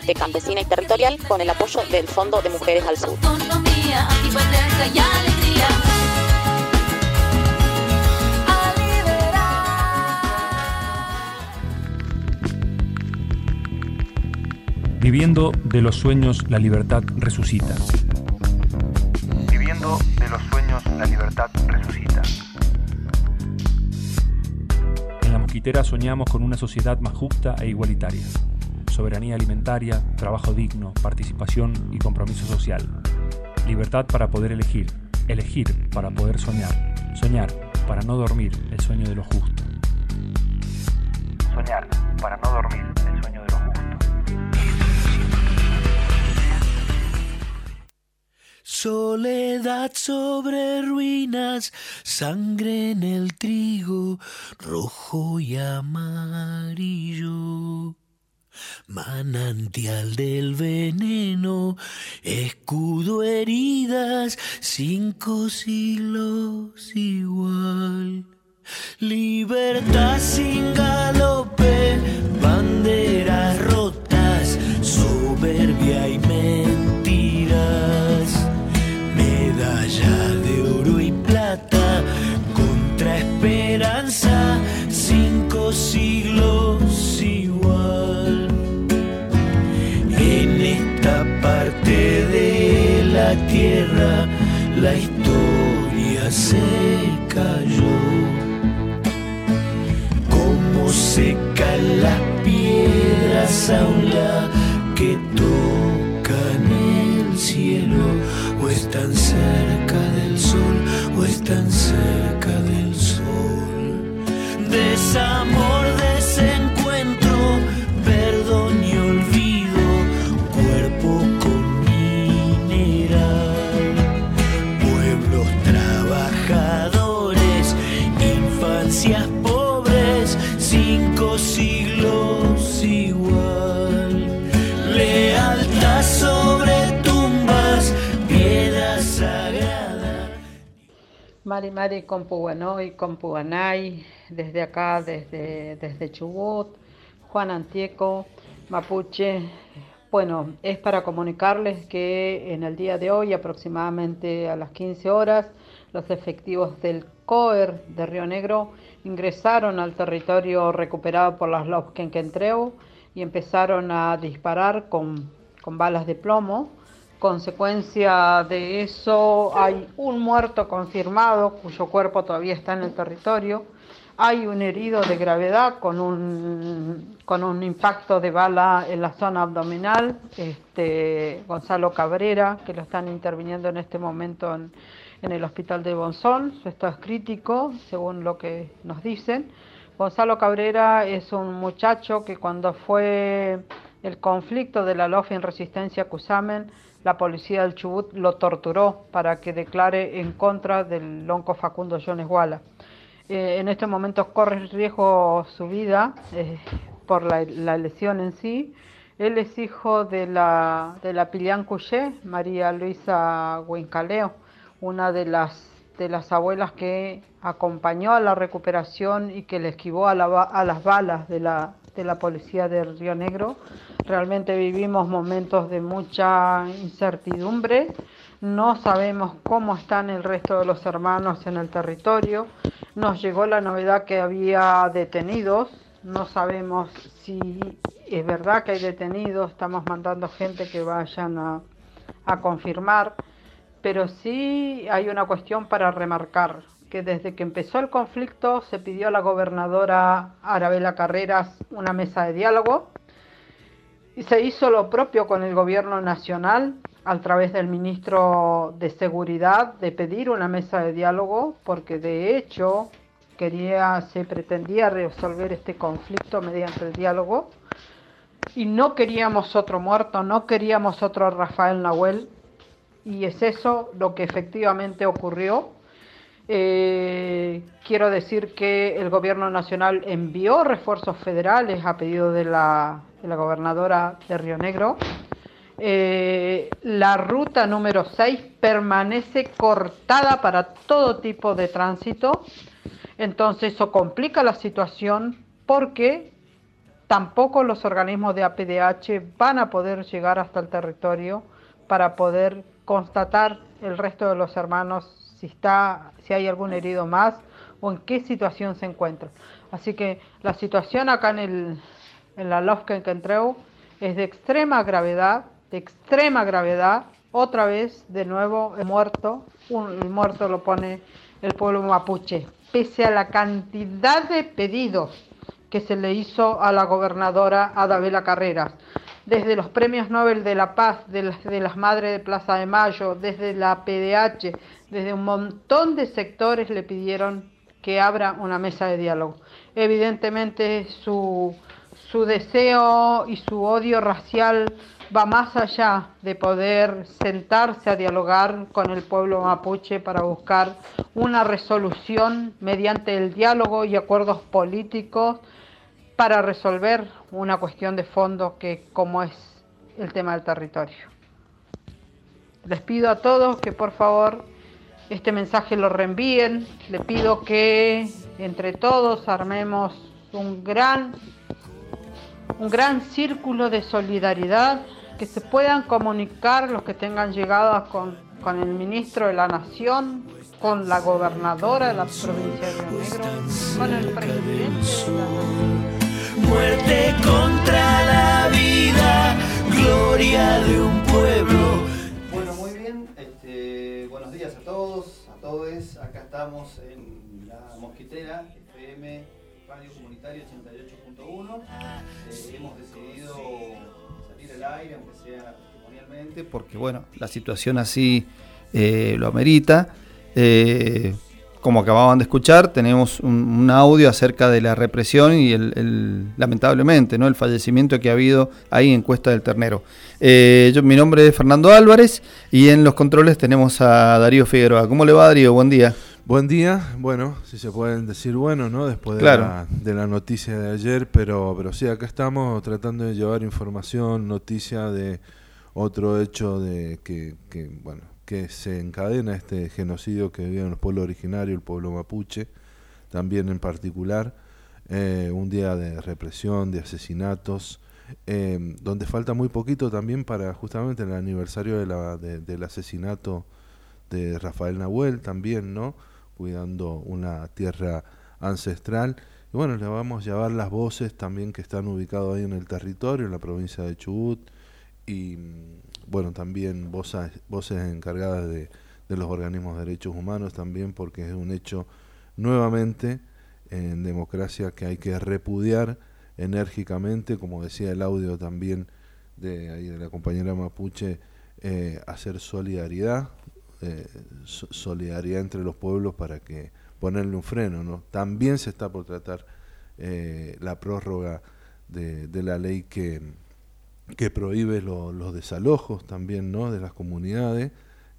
campesina y territorial con el apoyo del Fondo de Mujeres al Sur. Autonomía, antigüedad y alegría. Viviendo de los sueños, la libertad resucita. Viviendo de los sueños, la libertad resucita. En La Mosquitera soñamos con una sociedad más justa e igualitaria. Soberanía alimentaria, trabajo digno, participación y compromiso social. Libertad para poder elegir, elegir para poder soñar, soñar para no dormir el sueño de lo justo. Soñar para no dormir el sueño de lo justo. Soledad sobre ruinas, sangre en el trigo, rojo y amarillo. Manantial del veneno, escudo heridas, 5 siglos igual. Libertad sin galope, banderas rotas, soberbia y mentiras. Medalla de oro y plata, contra esperanza, 5 siglos igual. En esta parte de la tierra, la historia se cayó. Como secan las piedras aula que tocan el cielo, o están cerca del sol, o están cerca del sol. Desamor, desencuentro, perdón y olvido, cuerpo con mineral. Pueblos trabajadores, infancias pobres, 5 siglos igual. Lealtad sobre tumbas, piedra sagrada. Mari Compuguanoy, Compuganay, desde acá, desde Chubut, Juan Antieco, Mapuche. Bueno, es para comunicarles que en el día de hoy, aproximadamente a las 15 horas, los efectivos del COER de Río Negro ingresaron al territorio recuperado por las LOP Quenquentreu y empezaron a disparar con balas de plomo. Consecuencia de eso, hay un muerto confirmado cuyo cuerpo todavía está en el territorio. Hay un herido de gravedad con un impacto de bala en la zona abdominal, Gonzalo Cabrera, que lo están interviniendo en este momento en el hospital de Bonzón. Su estado es crítico, según lo que nos dicen. Gonzalo Cabrera es un muchacho que cuando fue el conflicto de la LOF en Resistencia a Cusamen, la policía del Chubut lo torturó para que declare en contra del lonco Facundo Jones Walla. En este momento corre riesgo su vida por la lesión en sí. Él es hijo de la Pilián Cuché, María Luisa Huincaleo, una de las abuelas que acompañó a la recuperación y que le esquivó a las balas de la policía de Río Negro. Realmente vivimos momentos de mucha incertidumbre. No sabemos cómo están el resto de los hermanos en el territorio. Nos llegó la novedad que había detenidos. No sabemos si es verdad que hay detenidos. Estamos mandando gente que vayan a confirmar. Pero sí hay una cuestión para remarcar, que desde que empezó el conflicto se pidió a la gobernadora Arabela Carreras una mesa de diálogo y se hizo lo propio con el gobierno nacional a través del ministro de Seguridad de pedir una mesa de diálogo, porque de hecho se pretendía resolver este conflicto mediante el diálogo y no queríamos otro muerto, no queríamos otro Rafael Nahuel. Y es eso lo que efectivamente ocurrió. Quiero decir que el gobierno nacional envió refuerzos federales a pedido de la gobernadora de Río Negro. La ruta número 6 permanece cortada para todo tipo de tránsito. Entonces eso complica la situación porque tampoco los organismos de APDH van a poder llegar hasta el territorio para poder constatar el resto de los hermanos, si hay algún herido más o en qué situación se encuentran. Así que la situación acá en la Lofca en Kentreu es de extrema gravedad. Otra vez, de nuevo, el muerto lo pone el pueblo mapuche, pese a la cantidad de pedidos que se le hizo a la gobernadora Adabela Carreras, desde los premios Nobel de la Paz, de las Madres de Plaza de Mayo, desde la PDH, desde un montón de sectores le pidieron que abra una mesa de diálogo. Evidentemente su deseo y su odio racial va más allá de poder sentarse a dialogar con el pueblo mapuche para buscar una resolución mediante el diálogo y acuerdos políticos para resolver una cuestión de fondo como es el tema del territorio. Les pido a todos que por favor este mensaje lo reenvíen. Le pido que entre todos armemos un gran círculo de solidaridad, que se puedan comunicar los que tengan llegadas con el ministro de la Nación, con la gobernadora de la provincia de Río Negro, con el presidente de la Nación. Muerte contra la vida, gloria de un pueblo. Bueno, muy bien. Buenos días a todos, a todes. Acá estamos en la Mosquitera, FM, Radio Comunitaria 88.1. Hemos decidido salir al aire, aunque sea testimonialmente, porque bueno, la situación así lo amerita. Como acababan de escuchar, tenemos un audio acerca de la represión y lamentablemente, ¿no?, el fallecimiento que ha habido ahí en Cuesta del Ternero. Mi nombre es Fernando Álvarez y en los controles tenemos a Darío Figueroa. ¿Cómo le va, Darío? Buen día. Buen día, bueno, si se pueden decir bueno, ¿no? Después de, claro, de la noticia de ayer, pero sí, acá estamos tratando de llevar información, noticia de otro hecho de que se encadena este genocidio que viven los pueblos originarios, el pueblo mapuche, también en particular, un día de represión, de asesinatos, donde falta muy poquito también para justamente el aniversario del asesinato de Rafael Nahuel también, ¿no?, cuidando una tierra ancestral. Y bueno, le vamos a llevar las voces también que están ubicadas ahí en el territorio, en la provincia de Chubut, y bueno, también voces encargadas de los organismos de derechos humanos también, porque es un hecho nuevamente en democracia que hay que repudiar enérgicamente, como decía el audio también de la compañera mapuche, hacer solidaridad, solidaridad entre los pueblos para que ponerle un freno, ¿no? También se está por tratar la prórroga de la ley que prohíbe los desalojos también, ¿no?, de las comunidades,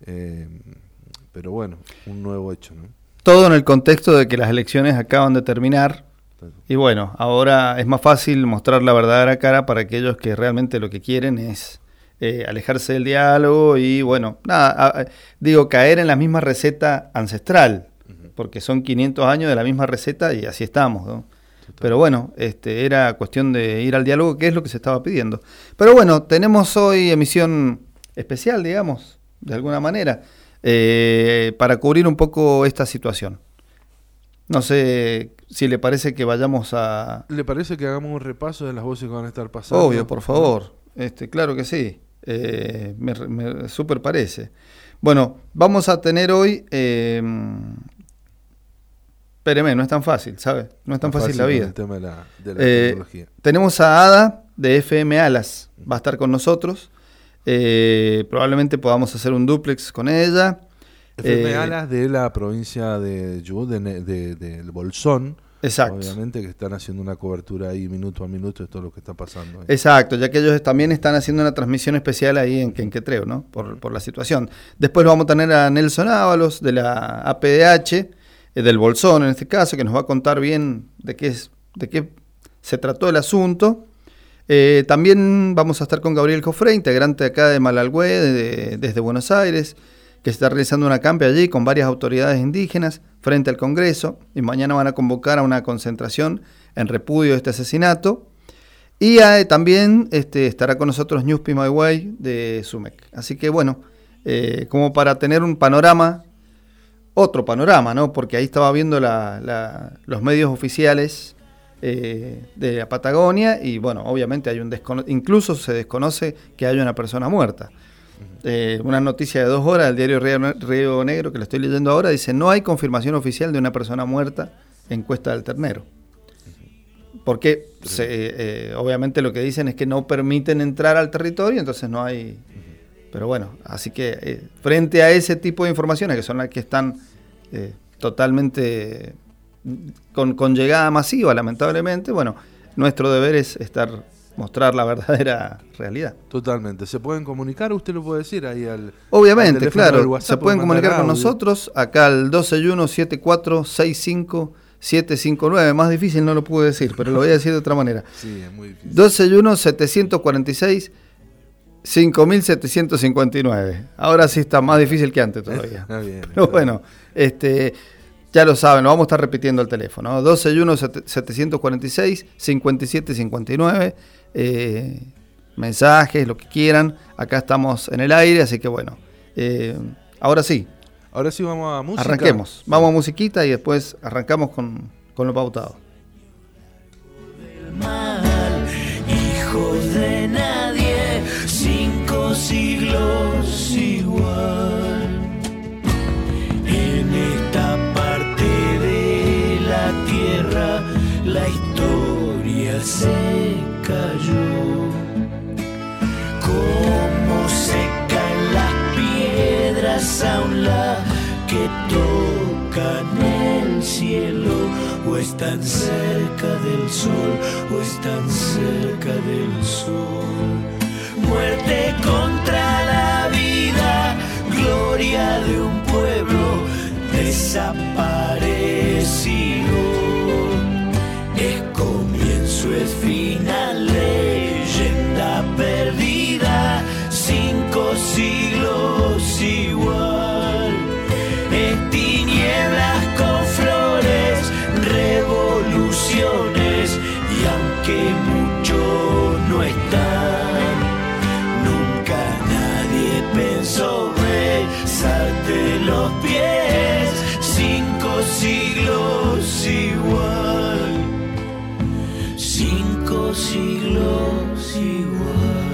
pero bueno, un nuevo hecho, ¿no? Todo en el contexto de que las elecciones acaban de terminar y bueno, ahora es más fácil mostrar la verdadera cara para aquellos que realmente lo que quieren es alejarse del diálogo y bueno, caer en la misma receta ancestral, porque son 500 años de la misma receta y así estamos, ¿no? Pero bueno, era cuestión de ir al diálogo, que es lo que se estaba pidiendo. Pero bueno, tenemos hoy emisión especial, digamos, de alguna manera, para cubrir un poco esta situación. No sé si le parece que vayamos a... ¿Le parece que hagamos un repaso de las voces que van a estar pasando? Obvio, por favor. Claro que sí. Me súper parece. Bueno, vamos a tener hoy... Espéreme, no es tan fácil, ¿sabes? No es tan fácil la vida. El tema de la tecnología. Tenemos a Ada de FM Alas, va a estar con nosotros. Probablemente podamos hacer un duplex con ella. FM Alas de la provincia de Chubut, del Bolsón. Exacto. Obviamente que están haciendo una cobertura ahí minuto a minuto de todo lo que está pasando ahí. Exacto, ya que ellos también están haciendo una transmisión especial ahí en Quenquetreo, ¿no? Por la situación. Después vamos a tener a Nelson Ábalos de la APDH, del Bolsón en este caso, que nos va a contar bien de qué se trató el asunto. También vamos a estar con Gabriel Jofré, integrante acá de Malalhue, desde Buenos Aires, que está realizando una acampe allí con varias autoridades indígenas frente al Congreso, y mañana van a convocar a una concentración en repudio de este asesinato. Y también estará con nosotros Ñuspi Mayway de SUMEC. Así que bueno, como para tener un panorama, otro panorama, ¿no? Porque ahí estaba viendo los medios oficiales de la Patagonia y bueno, obviamente hay incluso se desconoce que haya una persona muerta. Una noticia de 2 horas del diario Río Negro, que lo estoy leyendo ahora, dice: no hay confirmación oficial de una persona muerta en Cuesta del Ternero. Porque obviamente lo que dicen es que no permiten entrar al territorio, entonces no hay... Pero bueno, así que frente a ese tipo de informaciones, que son las que están totalmente con llegada masiva, lamentablemente, bueno, nuestro deber es mostrar la verdadera realidad. Totalmente. ¿Se pueden comunicar? Usted lo puede decir ahí Obviamente, al claro. WhatsApp, Se pueden comunicar con nosotros acá al 261-7465-759. Más difícil no lo pude decir, pero lo voy a decir de otra manera. Sí, es muy difícil. 261-746-5759. Ahora sí está más difícil que antes todavía. Bien, pero bueno, ya lo saben, lo vamos a estar repitiendo el teléfono, ¿no? 261-746-5759. Mensajes, lo que quieran. Acá estamos en el aire, así que bueno. Ahora sí. Ahora sí vamos a música. Arranquemos. Vamos a musiquita y después arrancamos con lo pautado. Hijo de nadie, 5 siglos igual. En esta parte de la tierra la historia se cayó. Como se caen las piedras a un lado que tocan el cielo, o están cerca del sol, o están cerca del sol. Muerte contra la vida, gloria de un pueblo desaparecido. Es comienzo, es final, leyenda perdida, 5 siglos igual. En tinieblas con flores, revoluciones, y aunque muchos no están, nunca nadie pensó besarte los pies, 5 siglos igual, 5 siglos igual.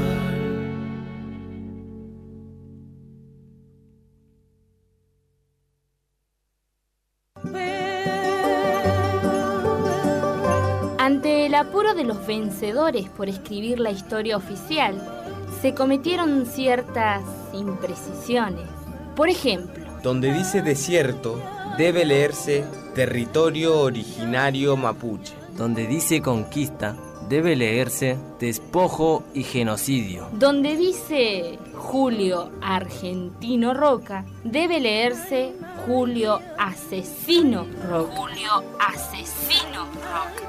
Ante el apuro de los vencedores por escribir la historia oficial, se cometieron ciertas imprecisiones. Por ejemplo, donde dice desierto, debe leerse territorio originario mapuche. Donde dice conquista, debe leerse despojo y genocidio. donde dice Julio Argentino Roca, debe leerse Julio Asesino Roca. Julio Asesino Roca.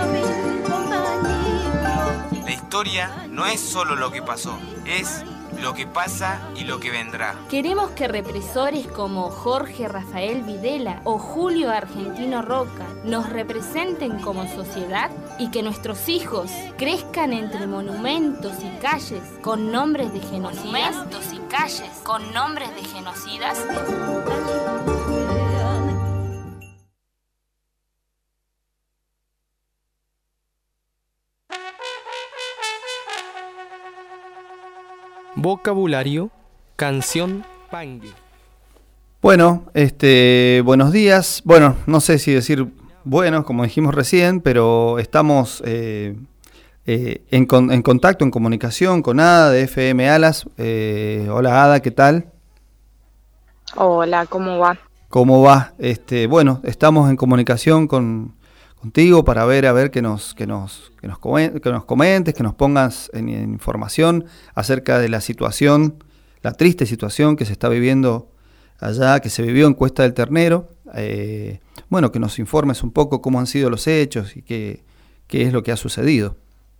La historia no es solo lo que pasó, es lo que pasa y lo que vendrá. Queremos que represores como Jorge Rafael Videla o Julio Argentino Roca nos representen como sociedad y que nuestros hijos crezcan entre monumentos y calles con nombres de genocidas. Vocabulario, canción Pangui. Bueno, buenos días. Bueno, no sé si decir buenos, como dijimos recién, pero estamos en contacto, en comunicación con Ada de FM Alas. Hola Ada, ¿qué tal? Hola, ¿cómo va? ¿Cómo va? Bueno, estamos en comunicación contigo para ver que nos comentes, que nos pongas en información acerca de la situación, la triste situación que se está viviendo allá, que se vivió en Cuesta del Ternero. Bueno, que nos informes un poco cómo han sido los hechos y qué es lo que ha sucedido.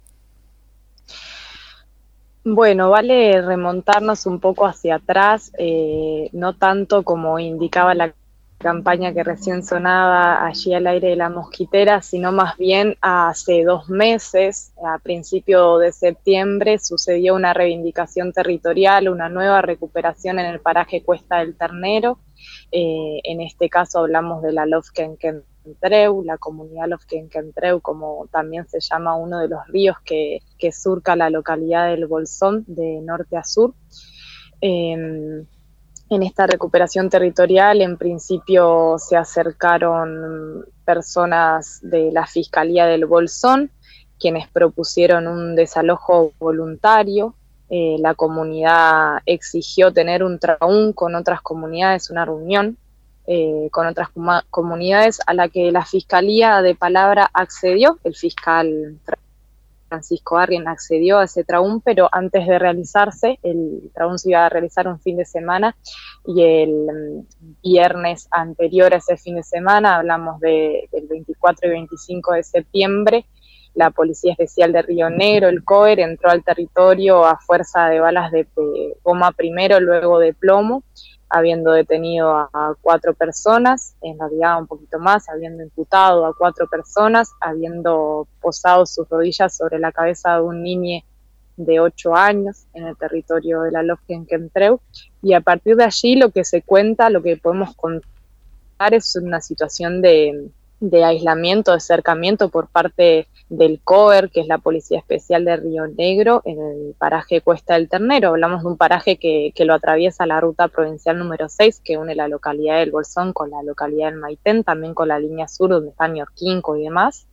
Bueno, vale remontarnos un poco hacia atrás, no tanto como indicaba la campaña que recién sonaba allí al aire de La Mosquitera, sino más bien hace 2 meses, a principio de septiembre, sucedió una reivindicación territorial, una nueva recuperación en el paraje Cuesta del Ternero. En este caso hablamos de la Lofkenkentreu, la comunidad Lofkenkentreu, como también se llama uno de los ríos que surca la localidad del Bolsón de norte a sur. En esta recuperación territorial, en principio se acercaron personas de la Fiscalía del Bolsón, quienes propusieron un desalojo voluntario. La comunidad exigió tener un traún con otras comunidades, una reunión con otras comunidades, a la que la Fiscalía de palabra accedió. El fiscal Francisco Arrien accedió a ese traún, pero antes de realizarse, el traún se iba a realizar un fin de semana, y el viernes anterior a ese fin de semana, hablamos del 24 y 25 de septiembre, la Policía Especial de Río Negro, el COER, entró al territorio a fuerza de balas de goma primero, luego de plomo, habiendo detenido a 4 personas, en realidad un poquito más, habiendo imputado a 4 personas, habiendo posado sus rodillas sobre la cabeza de un niño de 8 años en el territorio de la Lofkenkentreu, y a partir de allí lo que se cuenta, lo que podemos contar es una situación de aislamiento, de cercamiento por parte del COER, que es la Policía Especial de Río Negro, en el paraje Cuesta del Ternero. Hablamos de un paraje que lo atraviesa la ruta provincial número 6, que une la localidad del Bolsón con la localidad del Maitén, también con la línea sur donde está Ñorquinco y demás.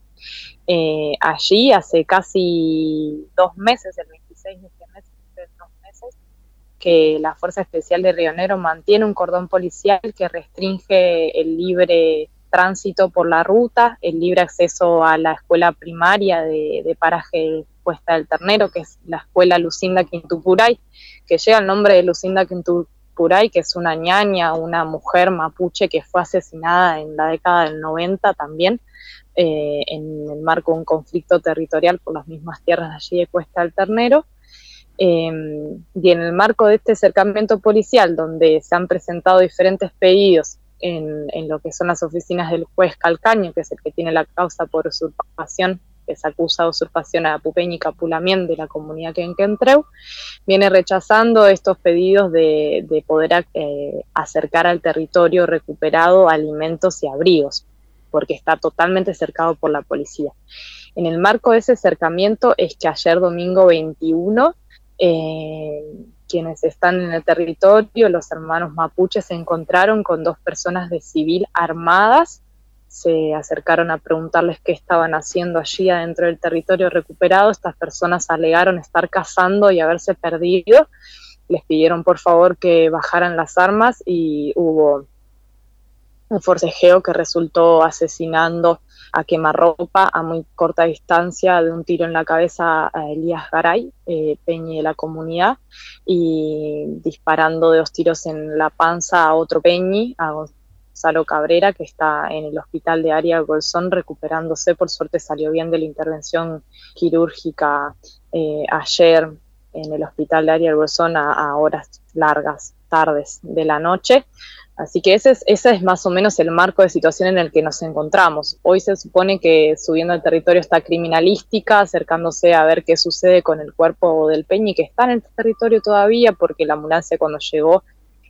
Allí hace casi 2 meses, el 26 de este mes, 2 meses, que la Fuerza Especial de Río Negro mantiene un cordón policial que restringe el libre tránsito por la ruta, el libre acceso a la escuela primaria de paraje Cuesta del Ternero, que es la escuela Lucinda Quintupuray, que lleva el nombre de Lucinda Quintupuray, que es una ñaña, una mujer mapuche que fue asesinada en la década del 90 también, en el marco de un conflicto territorial por las mismas tierras de allí de Cuesta del Ternero. Y en el marco de este acercamiento policial, donde se han presentado diferentes pedidos en lo que son las oficinas del juez Calcaño, que es el que tiene la causa por usurpación, que se acusa de usurpación a Pupeñi y Capulamien de la comunidad Quenquentreu, viene rechazando estos pedidos de poder acercar al territorio recuperado alimentos y abrigos, porque está totalmente cercado por la policía. En el marco de ese acercamiento es que ayer domingo 21, quienes están en el territorio, los hermanos mapuches, se encontraron con 2 personas de civil armadas, se acercaron a preguntarles qué estaban haciendo allí adentro del territorio recuperado. Estas personas alegaron estar cazando y haberse perdido, les pidieron por favor que bajaran las armas y hubo un forcejeo que resultó asesinando a quemarropa a muy corta distancia de un tiro en la cabeza a Elías Garay, peñi de la comunidad, y disparando de 2 tiros en la panza a otro peñi, a Gonzalo Cabrera, que está en el hospital de Arias Bolsón recuperándose. Por suerte salió bien de la intervención quirúrgica ayer en el hospital de Arias Bolsón a horas largas, tardes de la noche. Así que ese es más o menos el marco de situación en el que nos encontramos. Hoy se supone que subiendo al territorio está criminalística, acercándose a ver qué sucede con el cuerpo del peñi, que está en el territorio todavía, porque la ambulancia cuando llegó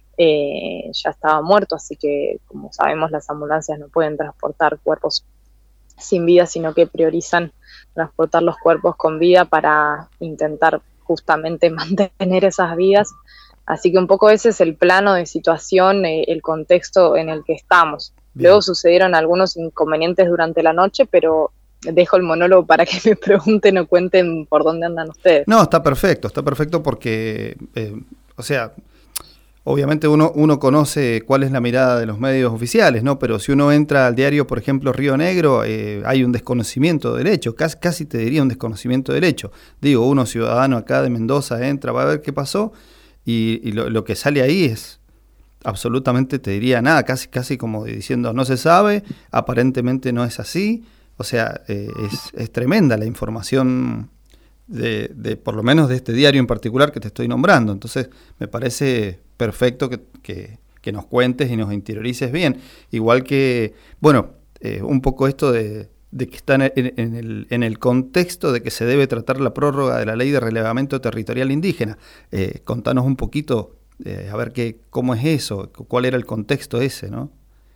ya estaba muerto, así que como sabemos las ambulancias no pueden transportar cuerpos sin vida, sino que priorizan transportar los cuerpos con vida para intentar justamente mantener esas vidas. Así que un poco ese es el plano de situación, el contexto en el que estamos. Bien. Luego sucedieron algunos inconvenientes durante la noche, pero dejo el monólogo para que me pregunten o cuenten por dónde andan ustedes. No, está perfecto porque, o sea, obviamente uno conoce cuál es la mirada de los medios oficiales, ¿no? Pero si uno entra al diario, por ejemplo, Río Negro, hay un desconocimiento del hecho, casi te diría un desconocimiento del hecho. Digo, uno ciudadano acá de Mendoza entra, va a ver qué pasó, y lo que sale ahí es absolutamente, te diría, nada, casi como diciendo no se sabe, aparentemente no es así. O sea, es tremenda la información de por lo menos de este diario en particular que te estoy nombrando. Entonces me parece perfecto que nos cuentes y nos interiorices bien. Igual que, bueno, un poco esto de que está en el contexto de que se debe tratar la prórroga de la Ley de Relevamiento Territorial Indígena. Contanos un poquito, a ver cómo es eso, cuál era el contexto ese, ¿no?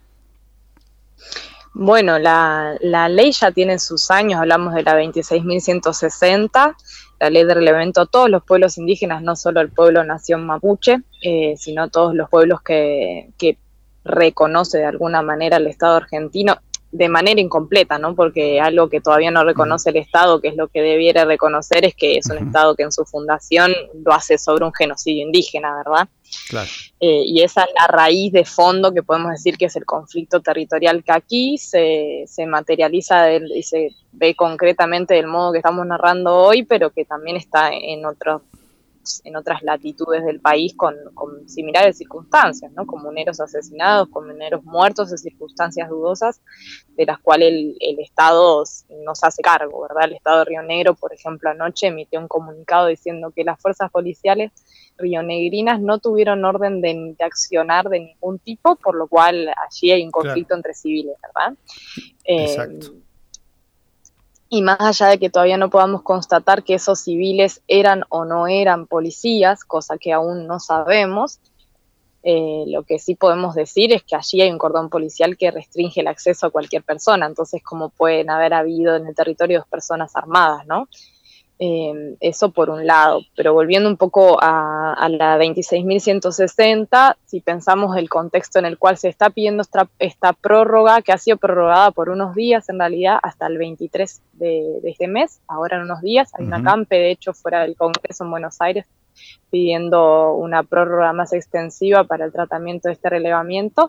Bueno, la ley ya tiene sus años, hablamos de la 26.160, la ley de relevamiento a todos los pueblos indígenas, no solo el pueblo nación mapuche, sino todos los pueblos que reconoce de alguna manera el Estado argentino, de manera incompleta, ¿no? Porque algo que todavía no reconoce el Estado, que es lo que debiera reconocer, es que es un Estado que en su fundación lo hace sobre un genocidio indígena, ¿verdad? Claro. Y esa es la raíz de fondo que podemos decir que es el conflicto territorial que aquí se materializa y se ve concretamente del modo que estamos narrando hoy, pero que también está en otras latitudes del país con similares circunstancias, ¿no? Comuneros asesinados, comuneros muertos en circunstancias dudosas, de las cuales el Estado no se hace cargo, ¿verdad? El Estado de Río Negro, por ejemplo, anoche emitió un comunicado diciendo que las fuerzas policiales rionegrinas no tuvieron orden de accionar de ningún tipo, por lo cual allí hay un conflicto entre civiles, ¿verdad? Exacto. Y más allá de que todavía no podamos constatar que esos civiles eran o no eran policías, cosa que aún no sabemos, lo que sí podemos decir es que allí hay un cordón policial que restringe el acceso a cualquier persona, entonces como pueden haber habido en el territorio 2 personas armadas, ¿no? Eso por un lado, pero volviendo un poco a la 26.160, si pensamos el contexto en el cual se está pidiendo esta prórroga, que ha sido prorrogada por unos días en realidad, hasta el 23 de este mes, ahora en unos días, hay una acampe de hecho fuera del Congreso en Buenos Aires pidiendo una prórroga más extensiva para el tratamiento de este relevamiento,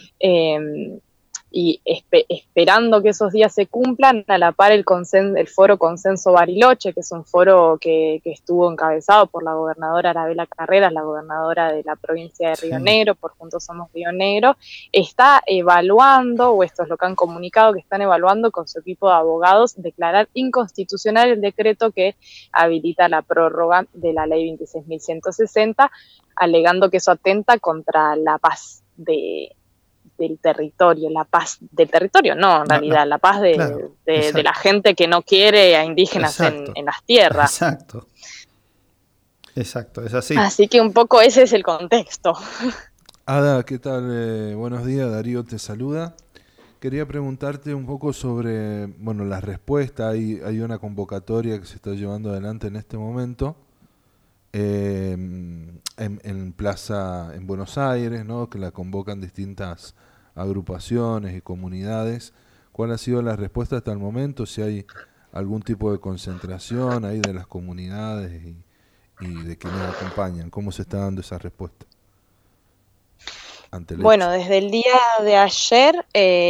y esperando que esos días se cumplan, a la par el foro Consenso Bariloche, que es un foro que estuvo encabezado por la gobernadora Arabela Carreras, la gobernadora de la provincia de Río Negro, por Juntos Somos Río Negro, está evaluando, o esto es lo que han comunicado, que están evaluando con su equipo de abogados declarar inconstitucional el decreto que habilita la prórroga de la ley 26.160, alegando que eso atenta contra la paz del territorio, la paz del territorio, no, en realidad, la paz de la gente que no quiere a indígenas en las tierras. Exacto, es así. Así que un poco ese es el contexto. Ada, ¿qué tal? Buenos días, Darío te saluda. Quería preguntarte un poco sobre, bueno, la respuesta. Hay una convocatoria que se está llevando adelante en este momento en Plaza, en Buenos Aires, ¿no? Que la convocan distintas agrupaciones y comunidades. ¿Cuál ha sido la respuesta hasta el momento? Si hay algún tipo de concentración ahí de las comunidades y de quienes acompañan. ¿Cómo se está dando esa respuesta? Bueno, desde el día de ayer,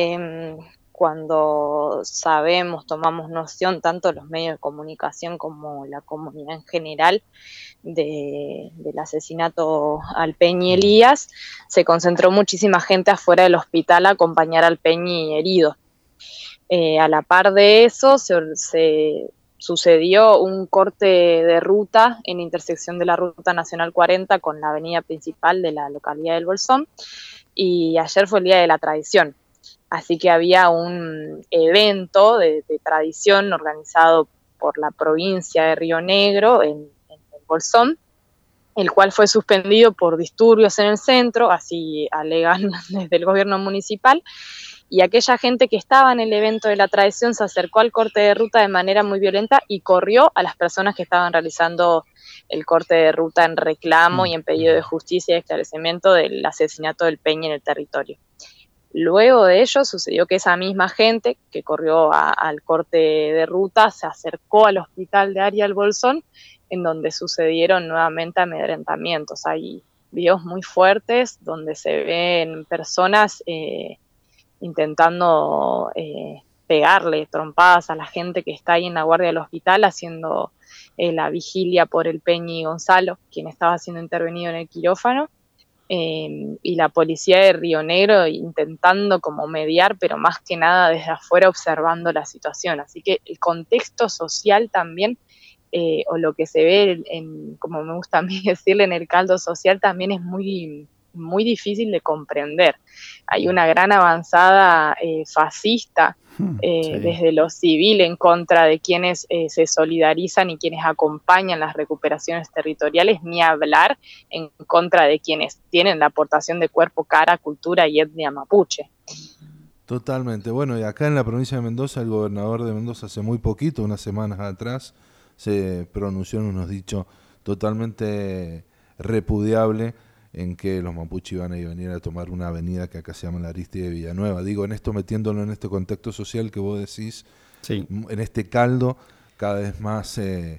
cuando tomamos noción, tanto los medios de comunicación como la comunidad en general, del asesinato al Peñi Elías, se concentró muchísima gente afuera del hospital a acompañar al Peñi herido. A la par de eso, se sucedió un corte de ruta en intersección de la Ruta Nacional 40 con la avenida principal de la localidad del Bolsón, y ayer fue el Día de la Tradición. Así que había un evento de tradición organizado por la provincia de Río Negro en Bolsón, el cual fue suspendido por disturbios en el centro, así alegan desde el gobierno municipal, y aquella gente que estaba en el evento de la tradición se acercó al corte de ruta de manera muy violenta y corrió a las personas que estaban realizando el corte de ruta en reclamo y en pedido de justicia y esclarecimiento del asesinato del Peñi en el territorio. Luego de ello sucedió que esa misma gente que corrió al corte de ruta se acercó al hospital de Ariel Bolsón, en donde sucedieron nuevamente amedrentamientos. Hay videos muy fuertes donde se ven personas intentando pegarle trompadas a la gente que está ahí en la guardia del hospital haciendo la vigilia por el Peñi Gonzalo, quien estaba siendo intervenido en el quirófano, y la policía de Río Negro intentando como mediar, pero más que nada desde afuera observando la situación. Así que el contexto social también, o lo que se ve, como me gusta a mí decirle, en el caldo social también es muy muy difícil de comprender. Hay una gran avanzada fascista desde lo civil en contra de quienes se solidarizan y quienes acompañan las recuperaciones territoriales, ni hablar en contra de quienes tienen la aportación de cuerpo, cara, cultura y etnia mapuche. Totalmente. Bueno, y acá en la provincia de Mendoza, el gobernador de Mendoza hace muy poquito, unas semanas atrás, se pronunció en unos dichos totalmente repudiable en que los mapuches iban a venir a tomar una avenida que acá se llama la Aristide Villanueva. Digo, en esto metiéndolo en este contexto social que vos decís, sí, en este caldo cada vez más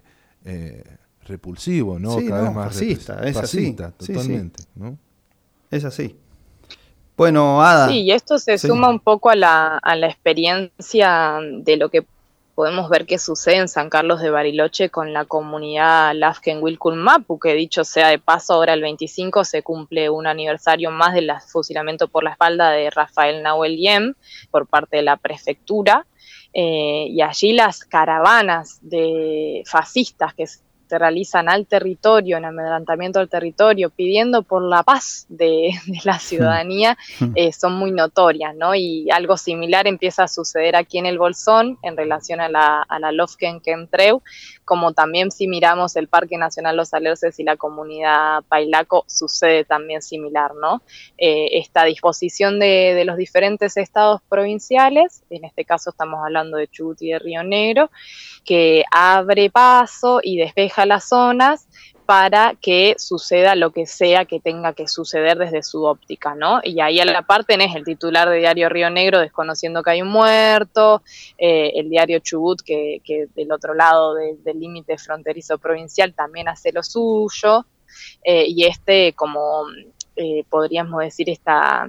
repulsivo, ¿no? Sí, cada no, vez más fascista, es fascista, así. totalmente, sí. ¿no? Es así. Bueno, Ada. Sí, y esto se suma un poco a la experiencia de lo que podemos ver que sucede en San Carlos de Bariloche con la comunidad Lafken Wilkun Mapu, que dicho sea de paso, ahora el 25 se cumple un aniversario más del fusilamiento por la espalda de Rafael Nahuel Yem por parte de la prefectura, y allí las caravanas de fascistas que se realizan al territorio, en amedrentamiento al territorio, pidiendo por la paz de la ciudadanía, son muy notorias, ¿no? Y algo similar empieza a suceder aquí en el Bolsón en relación a la Lofken Kentreu, como también si miramos el Parque Nacional Los Alerces y la comunidad Pailaco, sucede también similar, ¿no? Esta disposición de los diferentes estados provinciales, en este caso estamos hablando de Chubut y de Río Negro, que abre paso y despeja las zonas para que suceda lo que sea que tenga que suceder desde su óptica, ¿no? Y ahí a la par tenés el titular de Diario Río Negro desconociendo que hay un muerto, el diario Chubut que del otro lado del límite fronterizo provincial también hace lo suyo, y como podríamos decir esta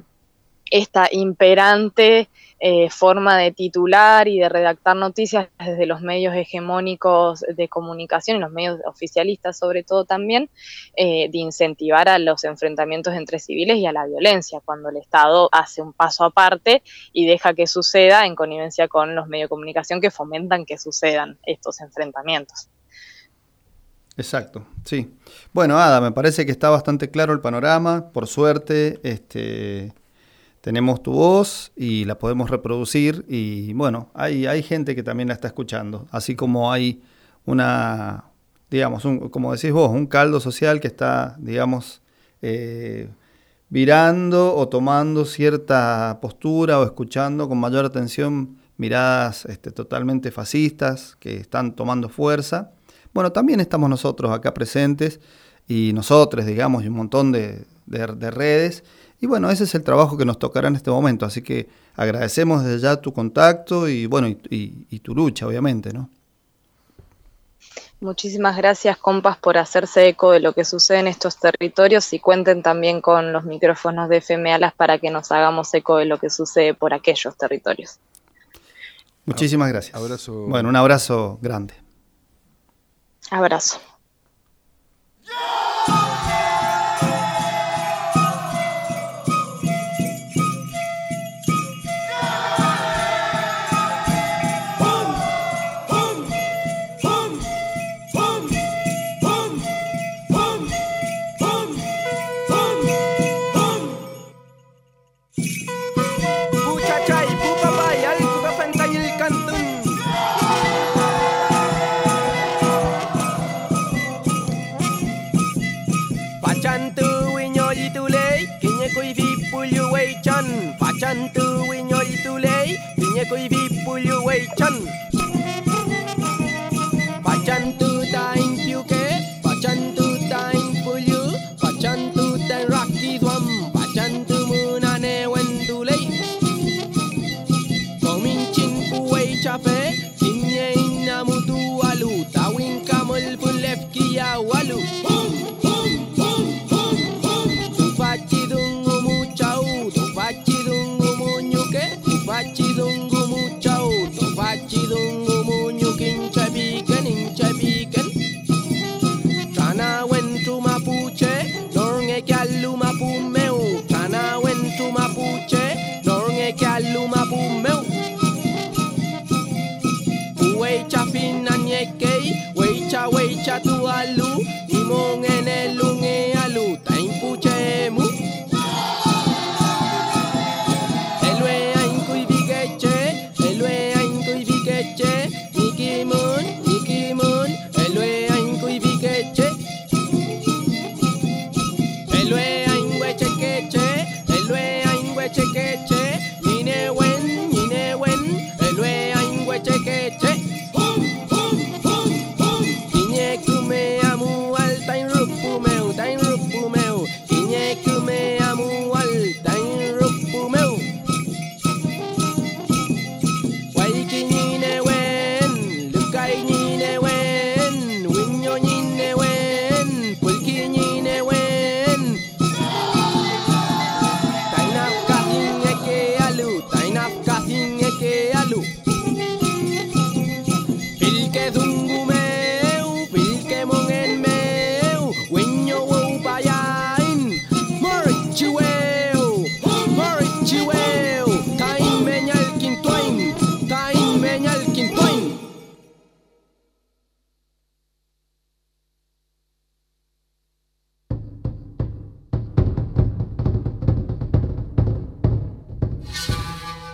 imperante forma de titular y de redactar noticias desde los medios hegemónicos de comunicación y los medios oficialistas sobre todo también, de incentivar a los enfrentamientos entre civiles y a la violencia, cuando el Estado hace un paso aparte y deja que suceda en connivencia con los medios de comunicación que fomentan que sucedan estos enfrentamientos. Exacto, sí. Bueno, Ada, me parece que está bastante claro el panorama, por suerte, tenemos tu voz y la podemos reproducir y bueno, hay gente que también la está escuchando, así como hay como decís vos, un caldo social que está, digamos, virando o tomando cierta postura o escuchando con mayor atención miradas totalmente fascistas que están tomando fuerza. Bueno, también estamos nosotros acá presentes y nosotros, digamos, y un montón de redes. Y bueno, ese es el trabajo que nos tocará en este momento, así que agradecemos desde ya tu contacto y bueno, y tu lucha, obviamente, ¿no? Muchísimas gracias, compas, por hacerse eco de lo que sucede en estos territorios y cuenten también con los micrófonos de FM Alas para que nos hagamos eco de lo que sucede por aquellos territorios. Muchísimas gracias. Abrazo. Bueno, un abrazo grande. Abrazo. Pacantu winyo itulay, pinya ko ivipulyo way chan. Pacantu taing piuke, pacantu taing pulyo, pacantu taing raki swam, pacantu munane wendulay. Kominchin puway chafe, kinye inamutu walu, tawin kamul pulef kia walu. Pachidungu muchao, pachidungu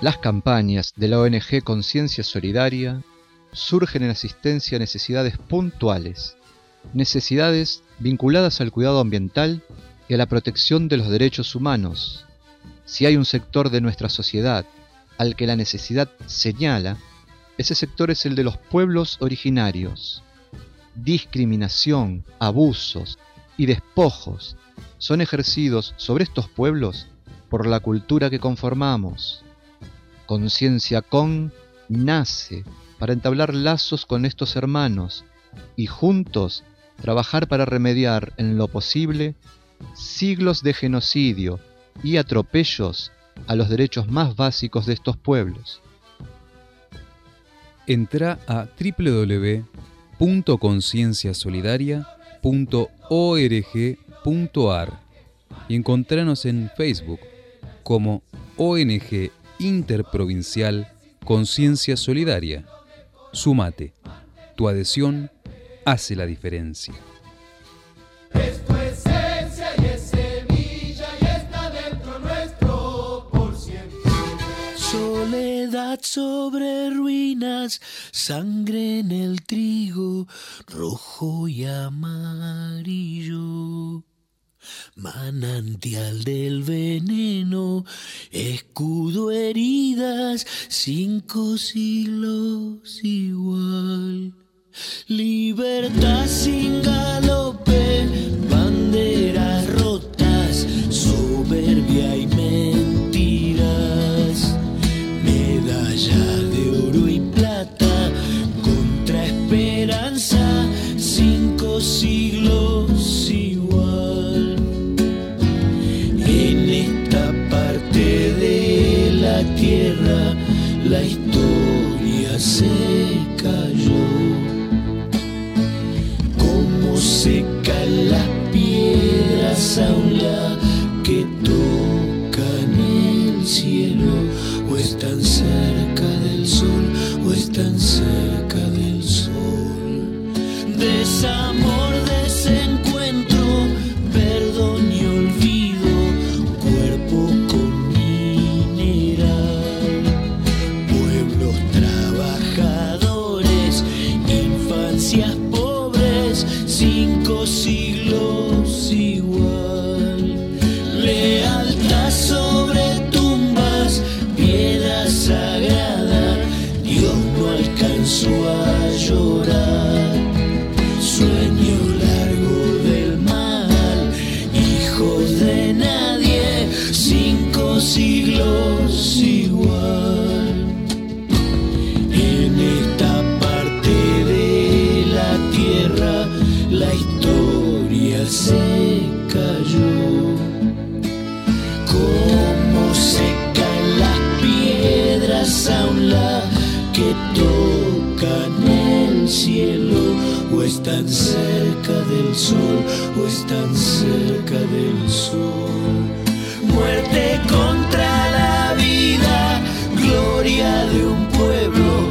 Las campañas de la ONG Conciencia Solidaria surgen en asistencia a necesidades puntuales, necesidades vinculadas al cuidado ambiental y a la protección de los derechos humanos. Si hay un sector de nuestra sociedad al que la necesidad señala, ese sector es el de los pueblos originarios. Discriminación, abusos y despojos son ejercidos sobre estos pueblos por la cultura que conformamos. Conciencia Con nace para entablar lazos con estos hermanos y juntos trabajar para remediar en lo posible siglos de genocidio y atropellos a los derechos más básicos de estos pueblos. Entrá a www.concienciasolidaria.org.ar y encontranos en Facebook como ONG Interprovincial Conciencia Solidaria. Súmate. Tu adhesión hace la diferencia. Es tu esencia y es semilla y está dentro nuestro por siempre. Soledad sobre ruinas, sangre en el trigo, rojo y amarillo. Manantial del veneno, escudo, heridas, 5 siglos igual. Libertad sin galope, banderas rotas, soberbia y mentiras. Medalla de oro y plata, contra esperanza, 5 siglos igual. En esta parte de la tierra, la historia se cayó. Secan las piedras aún la que tocan el cielo, o están cerca del sol, o están cerca del sol. Desamor, desencuentro, perdón y olvido, cuerpo con mineral, pueblos trabajadores, infancias 5 siglos igual. Lealtad sobre tumbas, piedra sagrada, Dios no alcanzó a llorar. Sueño largo del mal, hijos de nadie, 5 siglos igual. En esta parte de la tierra, la historia se cayó. Como secan las piedras aún la que tocan el cielo, o están cerca del sol, o están cerca del sol. Muerte contra la vida, gloria de un pueblo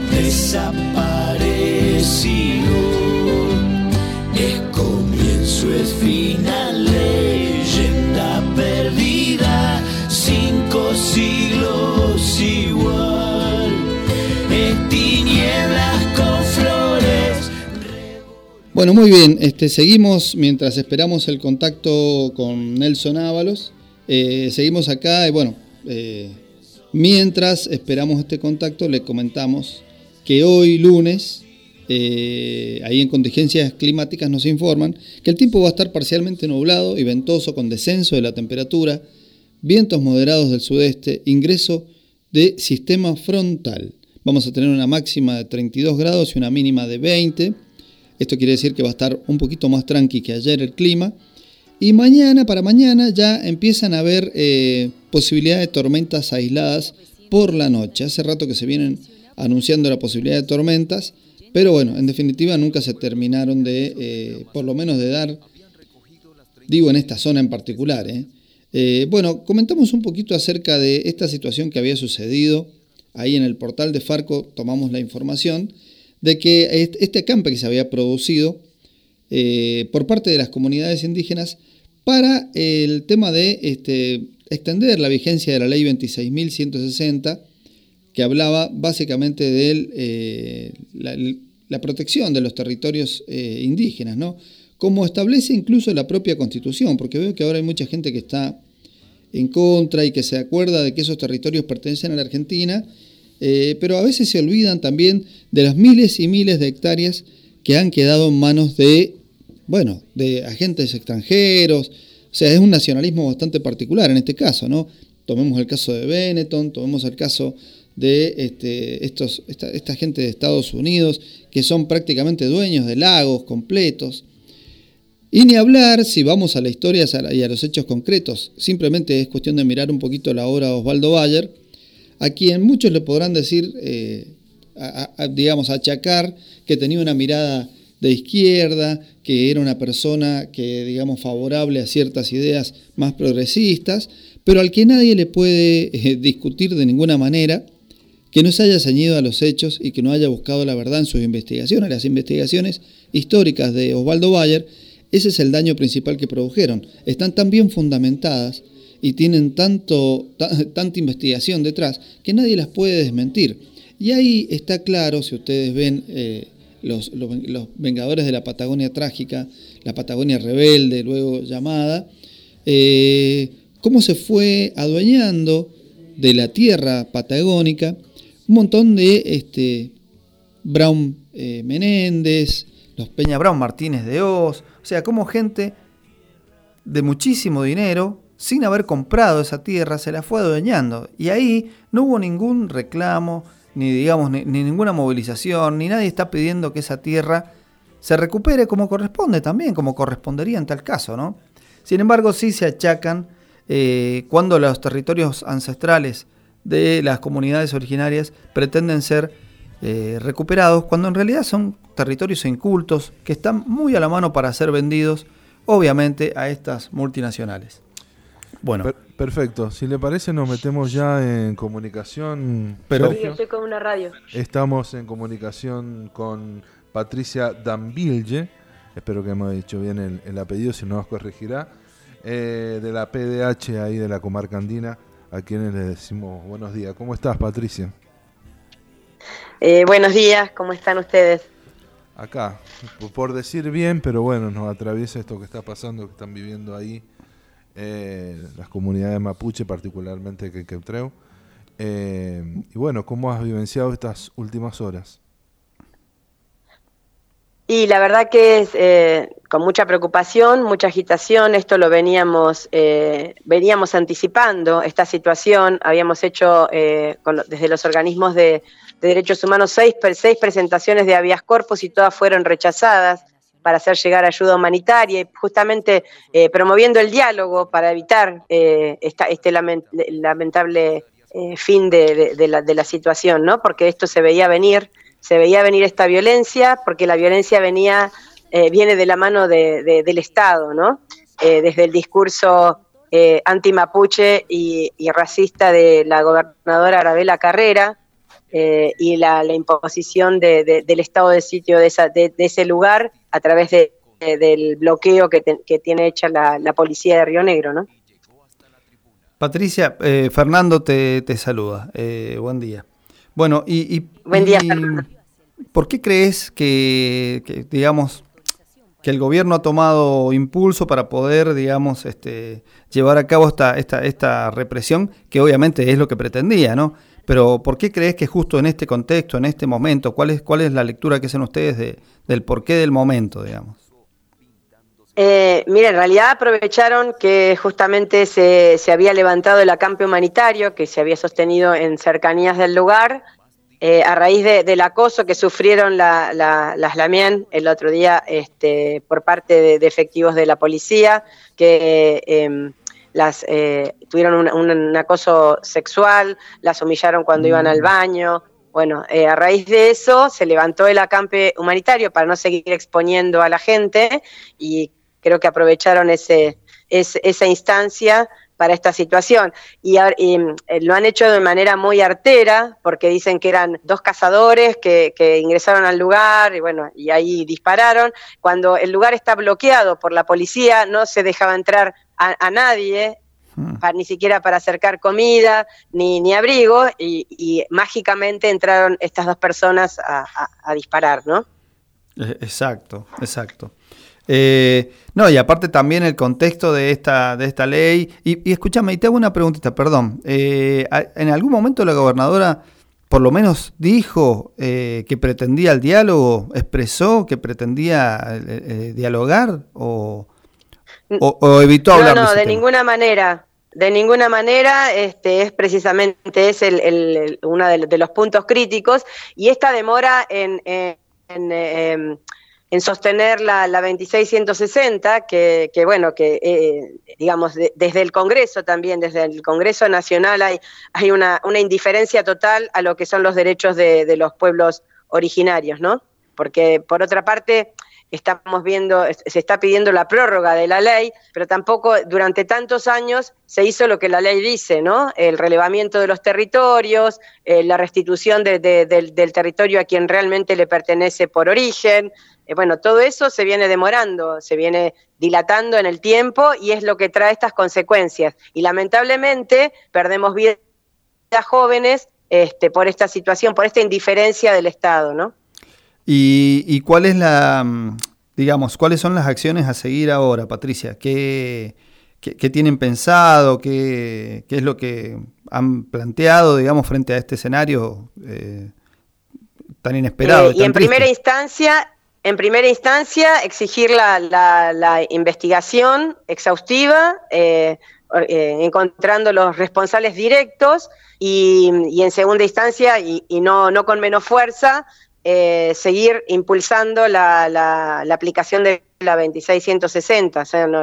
desaparecido. Es comienzo, es final, leyenda perdida, 5 siglos igual. Es tinieblas con flores. Bueno, muy bien, seguimos mientras esperamos el contacto con Nelson Ábalos. Seguimos acá y bueno, mientras esperamos este contacto le comentamos que hoy lunes, ahí en Contingencias Climáticas nos informan que el tiempo va a estar parcialmente nublado y ventoso con descenso de la temperatura, vientos moderados del sudeste, ingreso de sistema frontal. Vamos a tener una máxima de 32 grados y una mínima de 20. Esto quiere decir que va a estar un poquito más tranqui que ayer el clima. Y para mañana ya empiezan a haber posibilidad de tormentas aisladas por la noche. Hace rato que se vienen anunciando la posibilidad de tormentas, pero bueno, en definitiva nunca se terminaron de, por lo menos de dar, digo en esta zona en particular. Bueno, comentamos un poquito acerca de esta situación que había sucedido. Ahí en el portal de Farco tomamos la información de que este acampe que se había producido por parte de las comunidades indígenas para el tema de extender la vigencia de la ley 26.160, que hablaba básicamente de la protección de los territorios indígenas, ¿no? Como establece incluso la propia Constitución, porque veo que ahora hay mucha gente que está en contra y que se acuerda de que esos territorios pertenecen a la Argentina, pero a veces se olvidan también de las miles y miles de hectáreas que han quedado en manos de agentes extranjeros. O sea, es un nacionalismo bastante particular en este caso, ¿no? Tomemos el caso de Benetton, tomemos el caso de esta gente de Estados Unidos, que son prácticamente dueños de lagos completos. Y ni hablar, si vamos a la historia y a los hechos concretos, simplemente es cuestión de mirar un poquito la obra de Osvaldo Bayer, a quien muchos le podrán decir, achacar que tenía una mirada de izquierda, que era una persona que, digamos, favorable a ciertas ideas más progresistas, pero al que nadie le puede discutir de ninguna manera que no se haya ceñido a los hechos y que no haya buscado la verdad en sus investigaciones. Las investigaciones históricas de Osvaldo Bayer, ese es el daño principal que produjeron. Están tan bien fundamentadas y tienen tanta investigación detrás que nadie las puede desmentir. Y ahí está claro, si ustedes ven los Vengadores de la Patagonia Trágica, la Patagonia Rebelde, luego llamada, cómo se fue adueñando de la tierra patagónica un montón de Brown Menéndez, los Peña Brown Martínez de Oz, o sea, como gente de muchísimo dinero, sin haber comprado esa tierra, se la fue adueñando. Y ahí no hubo ningún reclamo, ni ninguna movilización, ni nadie está pidiendo que esa tierra se recupere como corresponde también, como correspondería en tal caso, ¿no? Sin embargo, sí se achacan cuando los territorios ancestrales de las comunidades originarias pretenden ser recuperados, cuando en realidad son territorios incultos que están muy a la mano para ser vendidos, obviamente, a estas multinacionales. Bueno. Perfecto. Si le parece, nos metemos ya en comunicación. Pero sí, estoy con una radio. Estamos en comunicación con Patricia Dambilge, espero que hemos dicho bien el apellido, si no nos corregirá, de la PDH ahí de la comarca andina, a quienes les decimos buenos días. ¿Cómo estás, Patricia? Buenos días, ¿cómo están ustedes? Acá, por decir bien, pero bueno, nos atraviesa esto que está pasando, que están viviendo ahí las comunidades mapuche, particularmente Quequetreu. Y bueno, ¿cómo has vivenciado estas últimas horas? Y la verdad que es con mucha preocupación, mucha agitación. Esto lo veníamos anticipando, esta situación. Habíamos hecho desde los organismos de derechos humanos seis presentaciones de habeas corpus y todas fueron rechazadas para hacer llegar ayuda humanitaria y justamente promoviendo el diálogo para evitar este lamentable fin de la situación, ¿no? Porque esto se veía venir esta violencia, porque la violencia viene de la mano del Estado, ¿no? Desde el discurso anti-mapuche y racista de la gobernadora Arabela Carrera, y la imposición del estado de sitio de ese lugar a través del bloqueo que tiene hecha la policía de Río Negro, ¿no? Patricia, Fernando te saluda. Buen día. Bueno, buen día, Fernando. ¿Por qué crees que el gobierno ha tomado impulso para poder, llevar a cabo esta represión, que obviamente es lo que pretendía, ¿no? Pero ¿por qué crees que justo en este contexto, en este momento, cuál es la lectura que hacen ustedes del porqué del momento, digamos? Mira, en realidad aprovecharon que justamente se había levantado el acampe humanitario que se había sostenido en cercanías del lugar, a raíz del acoso que sufrieron las Lamien el otro día por parte de efectivos de la policía, que tuvieron un acoso sexual, las humillaron cuando iban al baño. Bueno, a raíz de eso se levantó el acampe humanitario para no seguir exponiendo a la gente y creo que aprovecharon esa instancia esta situación. Y lo han hecho de manera muy artera, porque dicen que eran 2 cazadores que ingresaron al lugar y ahí dispararon. Cuando el lugar está bloqueado por la policía, no se dejaba entrar a nadie, ni siquiera para acercar comida ni abrigo, y mágicamente entraron estas 2 personas a disparar, ¿no? Exacto. No, y aparte también el contexto de esta ley. Y escúchame, y te hago una preguntita, perdón. ¿En algún momento la gobernadora por lo menos dijo que pretendía el diálogo, expresó que pretendía dialogar o evitó hablar? No, de ninguna manera. De ninguna manera, es precisamente uno de los puntos críticos, y esta demora en sostener la 2660, digamos, desde el Congreso también, desde el Congreso Nacional hay una indiferencia total a lo que son los derechos de los pueblos originarios, ¿no? Porque, por otra parte, estamos viendo, se está pidiendo la prórroga de la ley, pero tampoco durante tantos años se hizo lo que la ley dice, ¿no? El relevamiento de los territorios, la restitución del territorio a quien realmente le pertenece por origen. Todo eso se viene demorando, se viene dilatando en el tiempo, y es lo que trae estas consecuencias. Y lamentablemente perdemos vidas jóvenes por esta situación, por esta indiferencia del Estado, ¿no? ¿Y cuál es cuáles son las acciones a seguir ahora, Patricia? ¿Qué tienen pensado? ¿Qué es lo que han planteado, digamos, frente a este escenario tan inesperado? Y en primera instancia, exigir la investigación exhaustiva, encontrando los responsables directos, y en segunda instancia, y no con menos fuerza, seguir impulsando la aplicación de la 2660, o sea,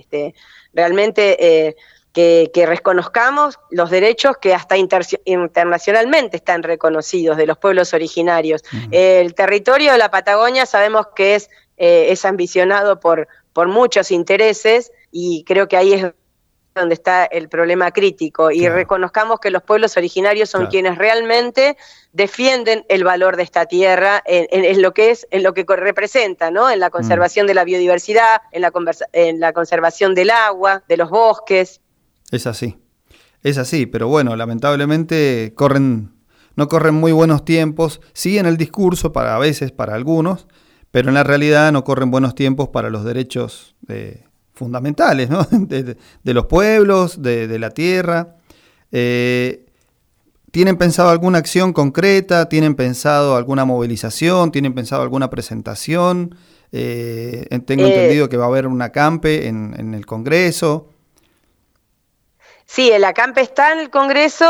realmente que reconozcamos los derechos que hasta internacionalmente están reconocidos de los pueblos originarios. El territorio de la Patagonia sabemos que es ambicionado por muchos intereses, y creo que ahí es donde está el problema crítico, y reconozcamos que los pueblos originarios son quienes realmente defienden el valor de esta tierra en lo que representa, ¿no? En la conservación de la biodiversidad, en la conservación del agua, de los bosques. Es así, pero bueno, lamentablemente no corren muy buenos tiempos, sí en el discurso a veces para algunos, pero en la realidad no corren buenos tiempos para los derechos fundamentales, ¿no? de los pueblos, de la tierra. ¿Tienen pensado alguna acción concreta? ¿Tienen pensado alguna movilización? ¿Tienen pensado alguna presentación? Tengo entendido que va a haber un acampe en el Congreso. Sí, el acampe está en el Congreso,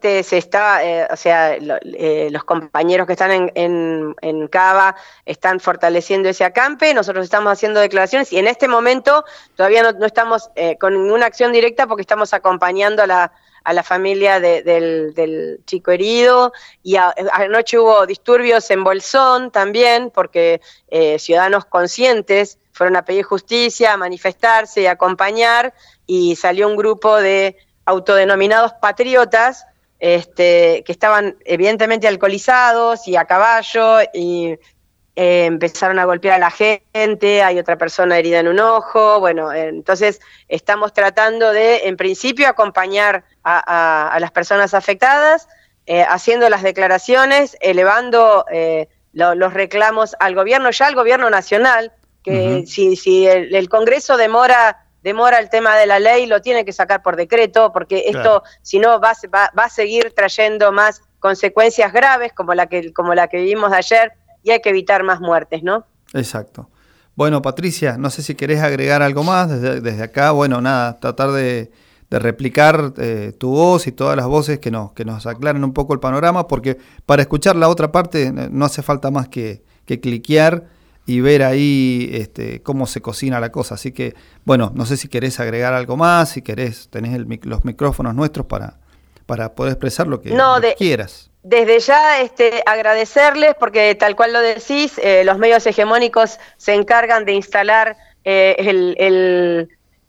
los compañeros que están en Cava están fortaleciendo ese acampe, nosotros estamos haciendo declaraciones, y en este momento todavía no estamos con ninguna acción directa, porque estamos acompañando a la familia del chico herido, y anoche hubo disturbios en Bolsón también, porque ciudadanos conscientes fueron a pedir justicia, a manifestarse y a acompañar, y salió un grupo de autodenominados patriotas que estaban evidentemente alcoholizados y a caballo, y empezaron a golpear a la gente. Hay otra persona herida en un ojo. Entonces estamos tratando de, en principio, acompañar a las personas afectadas, haciendo las declaraciones, elevando los reclamos al gobierno nacional, que si el Congreso demora el tema de la ley, lo tiene que sacar por decreto, porque esto, si no, va a seguir trayendo más consecuencias graves, como la que vivimos ayer, y hay que evitar más muertes, ¿no? Exacto. Bueno, Patricia, no sé si querés agregar algo más desde acá. Tratar de replicar tu voz y todas las voces que nos aclaren un poco el panorama, porque para escuchar la otra parte no hace falta más que cliquear y ver ahí cómo se cocina la cosa. Así que, no sé si querés agregar algo más, si tenés los micrófonos nuestros para poder expresar lo que quieras. Desde ya agradecerles, porque tal cual lo decís, los medios hegemónicos se encargan de instalar el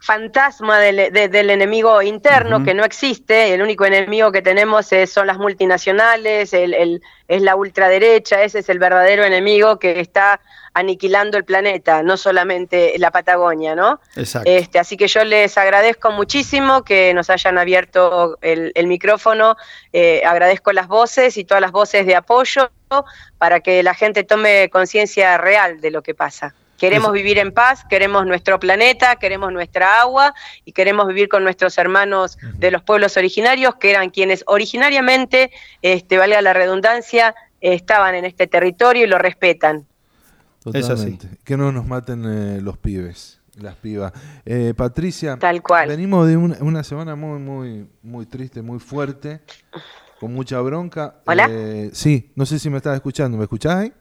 fantasma del enemigo interno que no existe. El único enemigo que tenemos son las multinacionales, es la ultraderecha. Ese es el verdadero enemigo que está aniquilando el planeta, no solamente la Patagonia, ¿no? Exacto. Así que yo les agradezco muchísimo que nos hayan abierto el micrófono, agradezco las voces y todas las voces de apoyo para que la gente tome conciencia real de lo que pasa. Queremos vivir en paz, queremos nuestro planeta, queremos nuestra agua y queremos vivir con nuestros hermanos de los pueblos originarios, que eran quienes originariamente, valga la redundancia, estaban en este territorio y lo respetan. Totalmente. Que no nos maten los pibes, las pibas. Patricia, tal cual. Venimos de una semana muy triste, muy fuerte, con mucha bronca. ¿Hola? Sí, no sé si me estás escuchando. ¿Me escuchás ahí?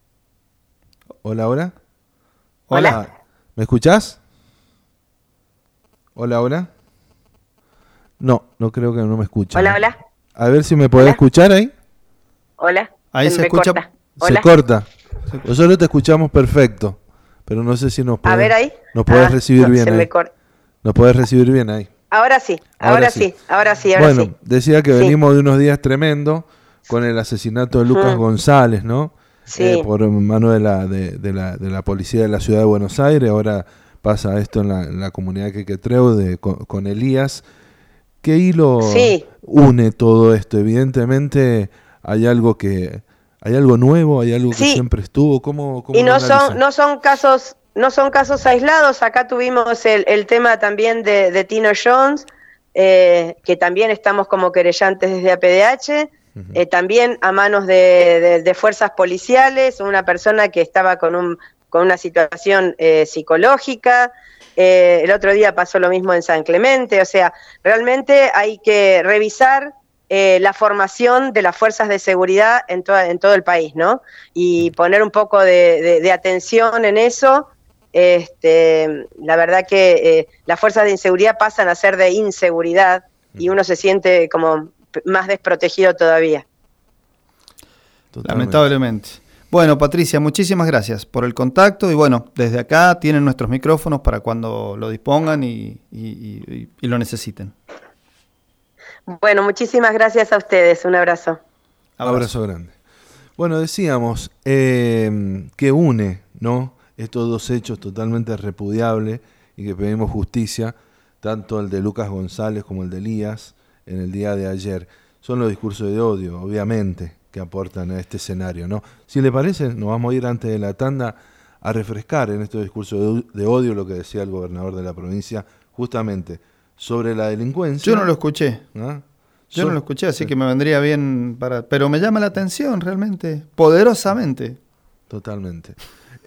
Hola, hola. Hola. ¿Me escuchás? Hola, hola. No creo que no me escucha. Hola, hola. A ver si me podés escuchar ahí. Hola. Ahí se escucha. Corta. Se corta. Nosotros te escuchamos perfecto, pero no sé si nos podés recibir bien ahí. Nos podés recibir bien ahí. Ahora sí. Bueno, decía que venimos de unos días tremendos con el asesinato de Lucas González, ¿no? Sí. Por mano de la policía de la ciudad de Buenos Aires. Ahora pasa esto en la comunidad de Quequetreu con Elías. ¿Qué hilo une todo esto? Evidentemente hay algo nuevo, hay algo que siempre estuvo. ¿Cómo y no son casos aislados. Acá tuvimos el tema también de Tino Jones, que también estamos como querellantes desde APDH. También a manos de fuerzas policiales, una persona que estaba con una situación psicológica. El otro día pasó lo mismo en San Clemente. O sea, realmente hay que revisar la formación de las fuerzas de seguridad en todo el país, ¿no? Y poner un poco de atención en eso. La verdad que las fuerzas de inseguridad pasan a ser de inseguridad y uno se siente como más desprotegido todavía. Lamentablemente. Bueno, Patricia, muchísimas gracias por el contacto y bueno, desde acá tienen nuestros micrófonos para cuando lo dispongan y lo necesiten. Bueno, muchísimas gracias a ustedes, un abrazo. Abrazo grande. Bueno, decíamos que une, ¿no?, estos dos hechos totalmente repudiables y que pedimos justicia, tanto el de Lucas González como el de Elías, en el día de ayer. Son los discursos de odio, obviamente, que aportan a este escenario, ¿no? Si le parece, nos vamos a ir antes de la tanda a refrescar en estos discursos de odio lo que decía el gobernador de la provincia, justamente sobre la delincuencia. Yo no lo escuché. no lo escuché, así que me vendría bien pero me llama la atención realmente, poderosamente. Totalmente.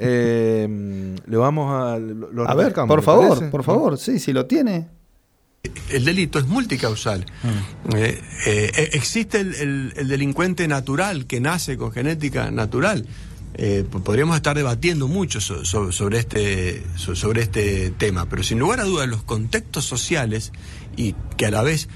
Le vamos a... A ver, por favor, sí, si lo tiene. El delito es multicausal. Existe el delincuente natural que nace con genética natural. Podríamos estar debatiendo mucho sobre este tema, pero sin lugar a dudas los contextos sociales y que a la vez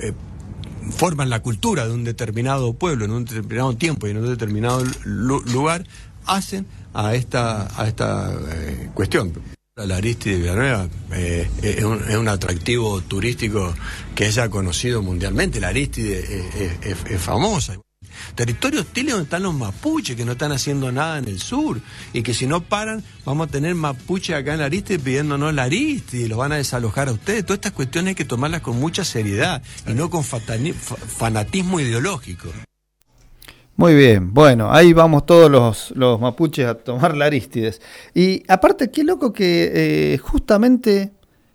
forman la cultura de un determinado pueblo, en un determinado tiempo y en un determinado lugar, hacen a esta cuestión. La Aristide de Villanueva es un atractivo turístico que es ya conocido mundialmente. La Aristide es famosa. Territorio hostil donde están los mapuches que no están haciendo nada en el sur y que si no paran vamos a tener mapuches acá en la Aristide pidiéndonos la Aristide y los van a desalojar a ustedes. Todas estas cuestiones hay que tomarlas con mucha seriedad y no con fanatismo ideológico. Muy bien, bueno, ahí vamos todos los mapuches a tomar la Arístides. Y aparte, qué loco que justamente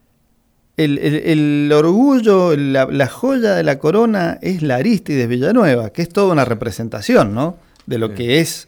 el orgullo, la joya de la corona es la Arístides Villanueva, que es toda una representación, ¿no? De lo que es,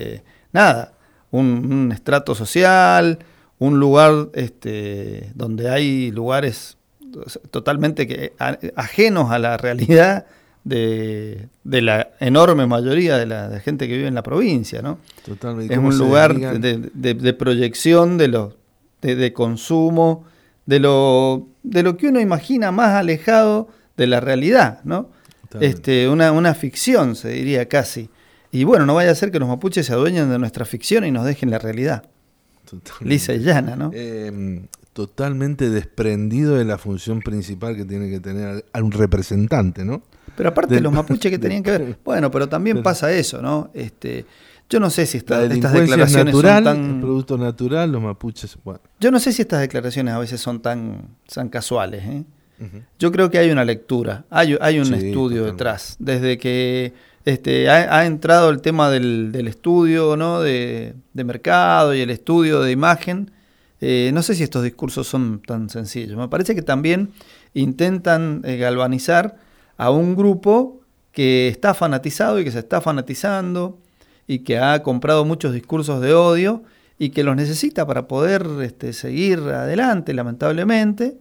un estrato social, un lugar donde hay lugares totalmente ajenos a la realidad de la enorme mayoría de la gente que vive en la provincia, ¿no? Totalmente. Es un lugar de proyección de consumo, de lo que uno imagina más alejado de la realidad, ¿no? Una ficción, se diría casi. Y bueno, no vaya a ser que los mapuches se adueñen de nuestra ficción y nos dejen la realidad. Totalmente. Lisa y llana, ¿no? totalmente desprendido de la función principal que tiene que tener a un representante, ¿no? Pero aparte los mapuches que tenían que ver. Bueno, pero también pasa eso, ¿no? Yo no sé si estas declaraciones natural, son tan... el producto natural, los mapuches... Bueno. Yo no sé si estas declaraciones a veces son tan casuales, ¿eh? Uh-huh. Yo creo que hay una lectura, hay un estudio detrás. Desde que ha entrado el tema del estudio, ¿no? de mercado y el estudio de imagen, no sé si estos discursos son tan sencillos. Me parece que también intentan galvanizar a un grupo que está fanatizado y que se está fanatizando y que ha comprado muchos discursos de odio y que los necesita para poder seguir adelante, lamentablemente.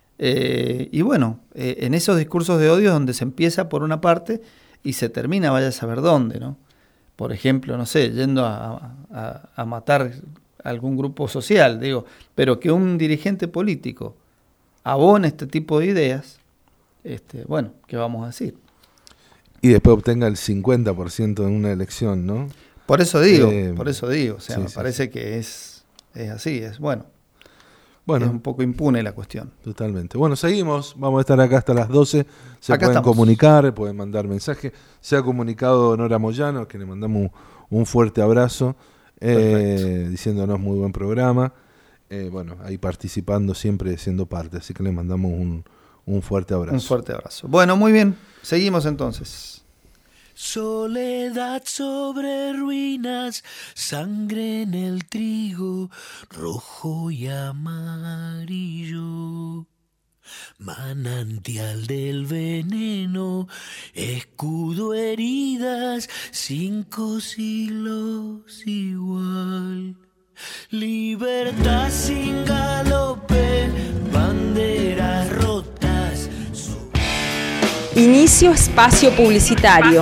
Y bueno, en esos discursos de odio es donde se empieza por una parte y se termina vaya a saber dónde, ¿no? Por ejemplo, no sé, yendo a matar a algún grupo social, digo, pero que un dirigente político abone este tipo de ideas, bueno, ¿qué vamos a decir? Y después obtenga el 50% en una elección, ¿no? Por eso digo, o sea, me parece que es así, es bueno, es un poco impune la cuestión. Totalmente. Bueno, seguimos, vamos a estar acá hasta las 12, se acá pueden estamos. Comunicar, pueden mandar mensajes. Se ha comunicado Nora Moyano, que le mandamos un fuerte abrazo, diciéndonos muy buen programa, bueno, ahí participando, siempre siendo parte, así que le mandamos un fuerte abrazo. Un fuerte abrazo. Bueno, muy bien, seguimos entonces. Soledad sobre ruinas, sangre en el trigo, rojo y amarillo. Manantial del veneno, escudo heridas, 5 siglos igual. Libertad sin galope, banderas rotas. Inicio espacio publicitario.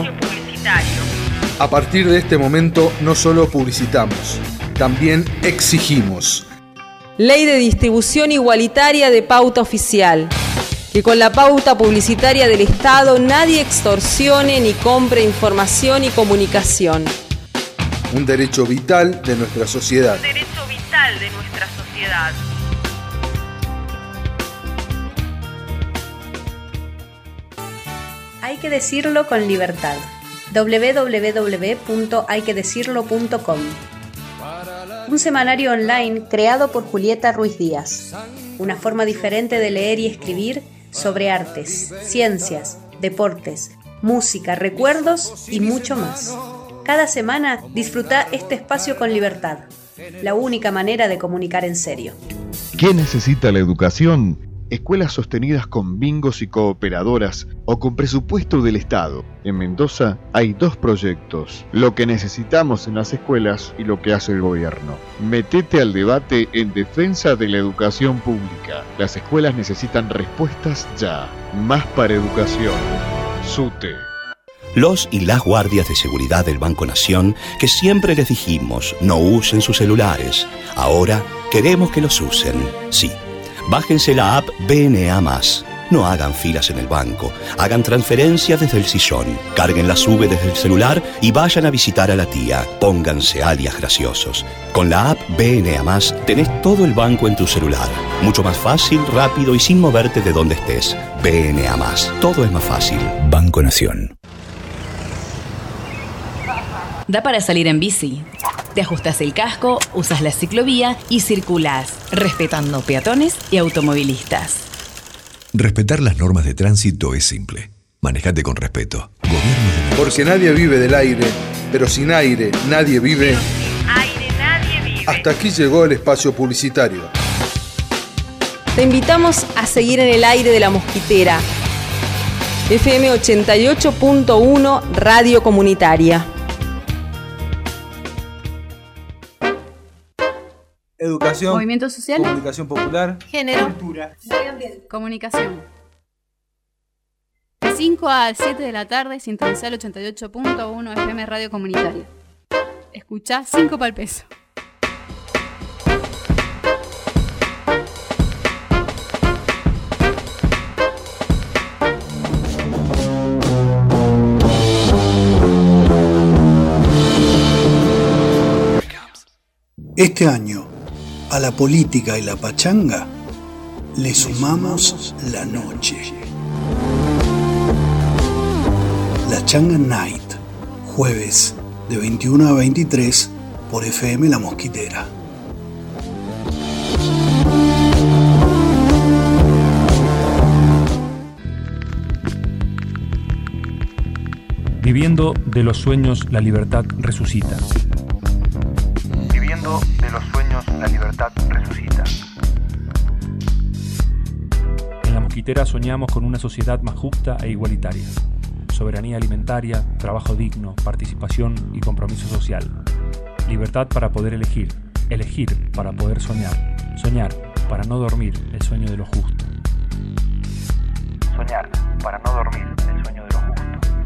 A partir de este momento no solo publicitamos, también exigimos. Ley de distribución igualitaria de pauta oficial. Que con la pauta publicitaria del Estado nadie extorsione ni compre información y comunicación. Un derecho vital de nuestra sociedad. Hay que decirlo con libertad. www.hayquedecirlo.com. Un semanario online creado por Julieta Ruiz Díaz. Una forma diferente de leer y escribir sobre artes, ciencias, deportes, música, recuerdos y mucho más. Cada semana disfruta este espacio con libertad. La única manera de comunicar en serio. ¿Qué necesita la educación? Escuelas sostenidas con bingos y cooperadoras o con presupuesto del Estado. En Mendoza hay 2 proyectos, lo que necesitamos en las escuelas y lo que hace el gobierno. Metete al debate en defensa de la educación pública. Las escuelas necesitan respuestas ya. Más para educación. SUTE. Los y las guardias de seguridad del Banco Nación, que siempre les dijimos no usen sus celulares, ahora queremos que los usen. Sí. Bájense la app BNA+. No hagan filas en el banco, hagan transferencias desde el sillón, carguen la SUBE desde el celular y vayan a visitar a la tía. Pónganse alias graciosos. Con la app BNA+, tenés todo el banco en tu celular. Mucho más fácil, rápido y sin moverte de donde estés. BNA+. Todo es más fácil. Banco Nación. Da para salir en bici. Te ajustas el casco, usas la ciclovía y circulás, respetando peatones y automovilistas. Respetar las normas de tránsito es simple. Manejate con respeto. Gobierno de Mendoza. Porque nadie vive del aire, pero sin aire nadie vive. Hasta aquí llegó el espacio publicitario. Te invitamos a seguir en el aire de La Mosquitera. FM 88.1 Radio Comunitaria. Educación, movimiento social, comunicación popular, género, cultura, medio ambiente, comunicación. De 5 a 7 de la tarde, sintonizar 88.1 FM Radio Comunitaria. Escuchá 5 pa'l peso. Este año, a la política y la pachanga le sumamos la noche. La Changa Night, jueves de 21 a 23 por FM La Mosquitera. Viviendo de los sueños, la libertad resucita. Viviendo de los sueños, la libertad resucita. En La Mosquitera soñamos con una sociedad más justa e igualitaria. Soberanía alimentaria, trabajo digno, participación y compromiso social. Libertad para poder elegir, elegir para poder soñar, soñar para no dormir el sueño de lo justo. Soñar para no dormir el sueño de lo justo.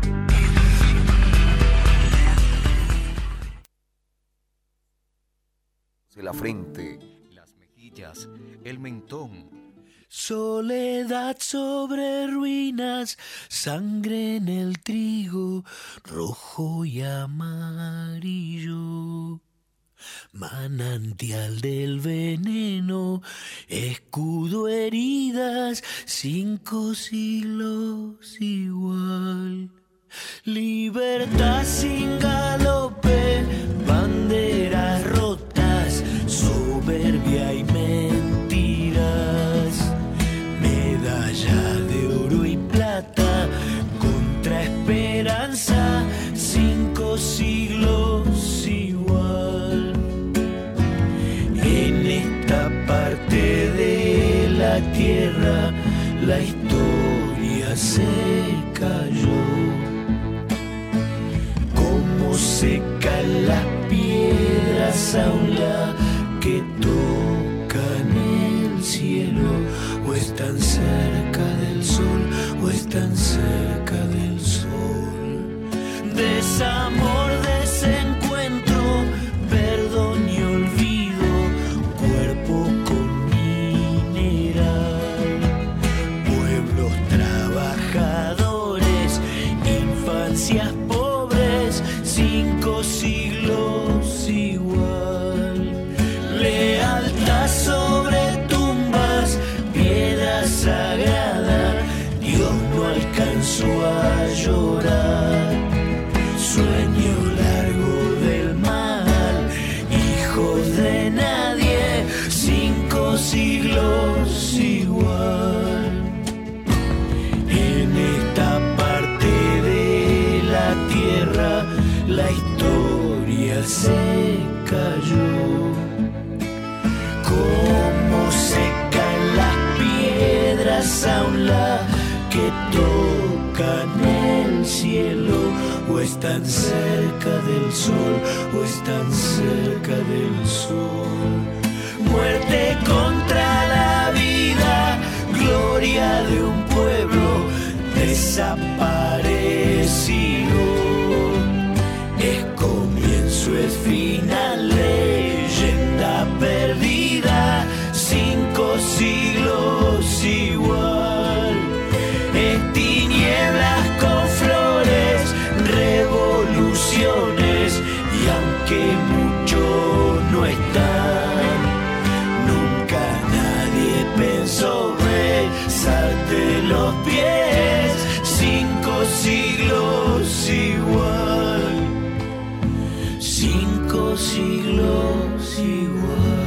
La frente, las mejillas, el mentón. Soledad sobre ruinas, sangre en el trigo, rojo y amarillo. Manantial del veneno, escudo, heridas, 5 siglos igual. Libertad sin galope, banderas rotas, soberbia y mentiras. Medalla de oro y plata, contra esperanza, 5 siglos igual. En esta parte de la tierra, la historia se cayó. Como secan las piedras aún la que tocan el cielo, o están cerca del sol, o están cerca del sol. Desamor, desencuentro, perdón y olvido, cuerpo con mineral, pueblos trabajadores, infancias pobres, 5 siglos igual. Lealtad sobre tumbas, piedra sagrada, Dios no alcanzó a llorar. Sueño largo del mal, hijos de nadie, 5 siglos igual. En esta parte de la tierra, la historia se cayó. Como secan las piedras aún la que tocan el cielo, o están cerca del sol, o están cerca del sol. Muerte contra la vida, gloria de un pueblo desaparecido. Es comienzo, es final, leyenda perdida, 5 siglos igual. Es tinieblas con flores, revoluciones, y aunque muchos no están, nunca nadie pensó besarte los pies, 5 siglos igual. 5 siglos igual.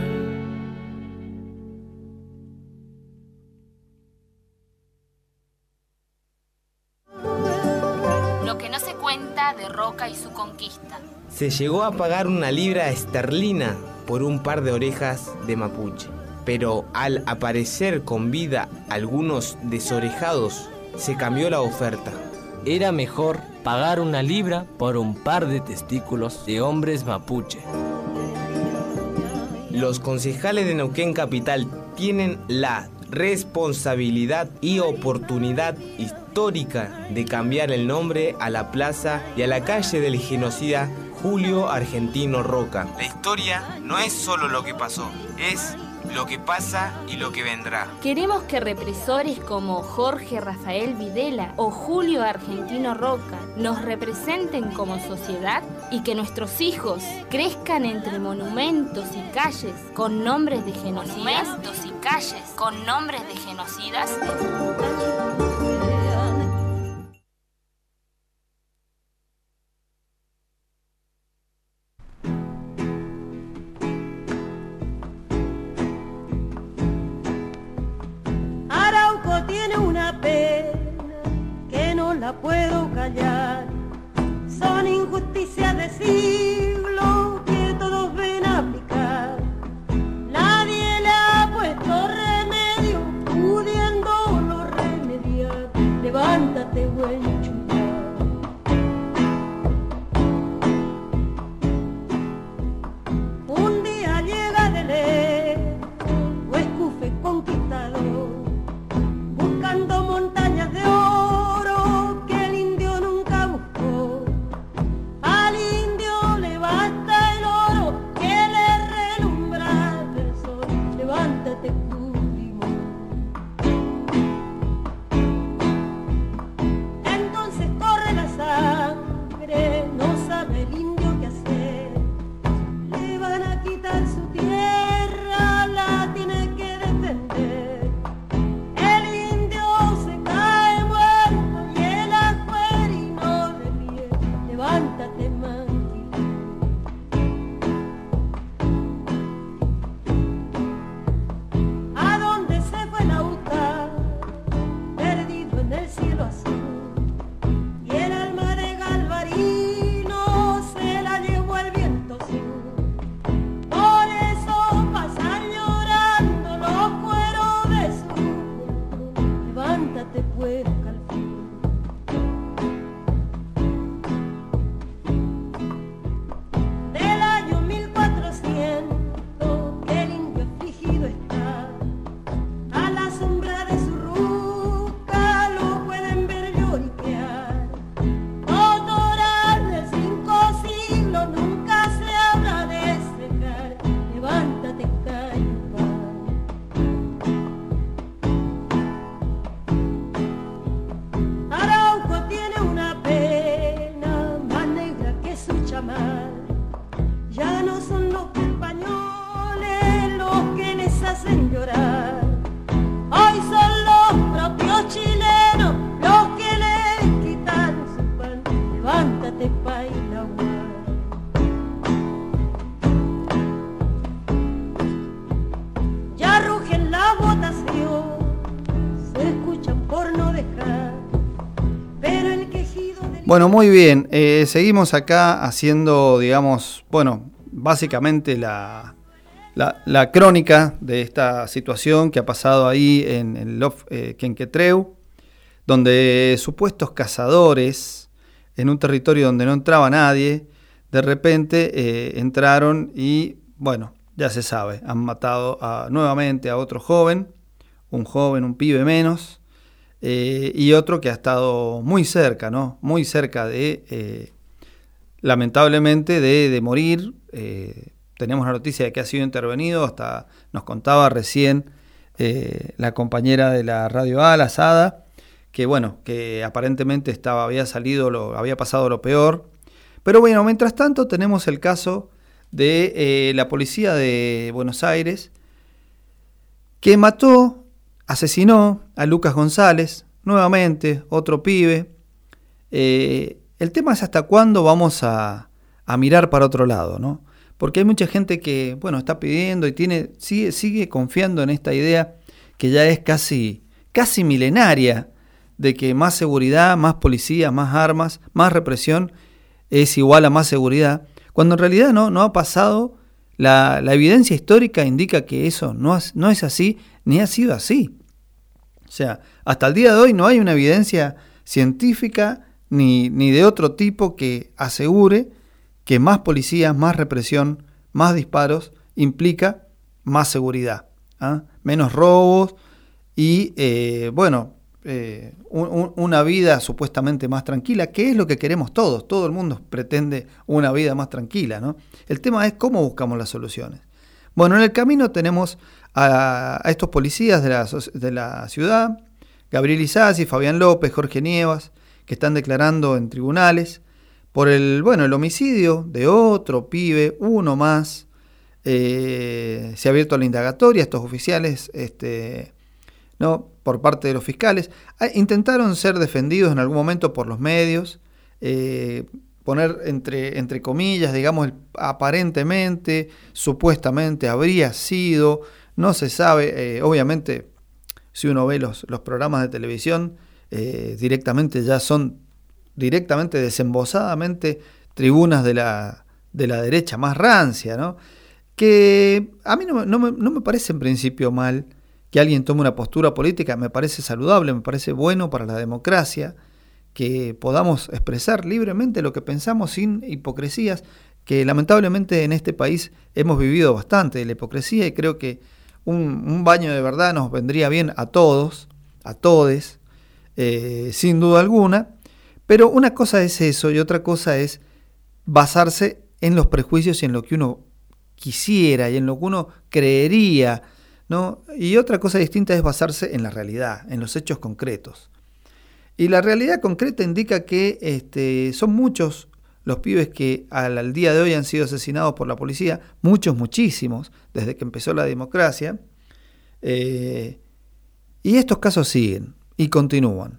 Lo que no se cuenta de Roca y su conquista. Se llegó a pagar 1 libra esterlina por un par de orejas de mapuche, pero al aparecer con vida algunos desorejados, se cambió la oferta. Era mejor pagar 1 libra por un par de testículos de hombres mapuche. Los concejales de Neuquén Capital tienen la responsabilidad y oportunidad histórica de cambiar el nombre a la plaza y a la calle del genocida Julio Argentino Roca. La historia no es solo lo que pasó, es lo que pasa y lo que vendrá. Queremos que represores como Jorge Rafael Videla o Julio Argentino Roca nos representen como sociedad y que nuestros hijos crezcan entre monumentos y calles con nombres de genocidas calles con nombres de genocidas. Arauco tiene una pena que no la puedo callar. Son injusticias de siglo que todos ven aplicar. Nadie le ha puesto remedio, pudiéndolo remediar. Levántate, buen chullar. Un día llega de lejos, Escufe conquistador, buscando montañas de oro que el indio nunca buscó. Al indio le basta el oro que le relumbra del sol. Levántate, Purimón. Entonces corre la sangre, no sabe el indio qué hacer. Le van a quitar su tierra, la tiene que defender. El indio se cae muerto y el ajuerino de pie. Levántate, manquillo. ¿A dónde se fue Lautaro, perdido en el cielo azul? Y el alma de Galvarino se la llevó el viento sur. Por eso pasan llorando los cueros de su juventud. Levántate, pues, Calfín. Del año 1400 que el indio afligido está, a la sombra de su ruca lo pueden ver lloriquear. Otoral de 5 siglos nunca se habla de secar. Levántate, Caipán. Arauco tiene una pena más negra que su chamar. Ya no son los españoles los que les hacen llorar. Hoy son los propios chilenos los que les quitan su pan. Levántate, Painahuá. Ya rugen la votación, se escuchan por no dejar, pero el quejido del... Bueno, muy bien. Seguimos acá haciendo, digamos, bueno, básicamente la crónica de esta situación que ha pasado ahí en el Lof Quenquetreu, donde supuestos cazadores en un territorio donde no entraba nadie, de repente entraron y, bueno, ya se sabe, han matado nuevamente a otro joven, un pibe menos, y otro que ha estado muy cerca, ¿no? Muy cerca de, lamentablemente, de morir. Tenemos la noticia de que ha sido intervenido, hasta nos contaba recién la compañera de la Radio A, la Sada, que bueno, que aparentemente había pasado lo peor. Pero bueno, mientras tanto tenemos el caso de la policía de Buenos Aires, que asesinó a Lucas González, nuevamente, otro pibe. El tema es hasta cuándo vamos a mirar para otro lado, ¿no? Porque hay mucha gente que, bueno, está pidiendo y sigue confiando en esta idea que ya es casi milenaria, de que más seguridad, más policía, más armas, más represión es igual a más seguridad, cuando en realidad no ha pasado. La evidencia histórica indica que eso no es así, ni ha sido así. O sea, hasta el día de hoy no hay una evidencia científica ni de otro tipo que asegure que más policías, más represión, más disparos implica más seguridad, menos robos y, una vida supuestamente más tranquila, que es lo que queremos todos. Todo el mundo pretende una vida más tranquila, ¿no? El tema es cómo buscamos las soluciones. Bueno, en el camino tenemos a estos policías de la ciudad, Gabriel Isasi, Fabián López, Jorge Nievas, que están declarando en tribunales por el homicidio de otro pibe, uno más, se ha abierto la indagatoria a estos oficiales, ¿no? Por parte de los fiscales. Intentaron ser defendidos en algún momento por los medios, poner entre comillas, digamos, aparentemente, supuestamente habría sido, no se sabe, obviamente, si uno ve los programas de televisión, directamente ya son desembosadamente tribunas de la derecha más rancia, ¿no? Que a mí no me parece en principio mal que alguien tome una postura política, me parece saludable, me parece bueno para la democracia, que podamos expresar libremente lo que pensamos sin hipocresías, que lamentablemente en este país hemos vivido bastante de la hipocresía, y creo que un baño de verdad nos vendría bien a todos, a todes, sin duda alguna. Pero una cosa es eso y otra cosa es basarse en los prejuicios y en lo que uno quisiera y en lo que uno creería, ¿no? Y otra cosa distinta es basarse en la realidad, en los hechos concretos. Y la realidad concreta indica que son muchos los pibes que al día de hoy han sido asesinados por la policía, muchísimos, desde que empezó la democracia. Y estos casos siguen y continúan.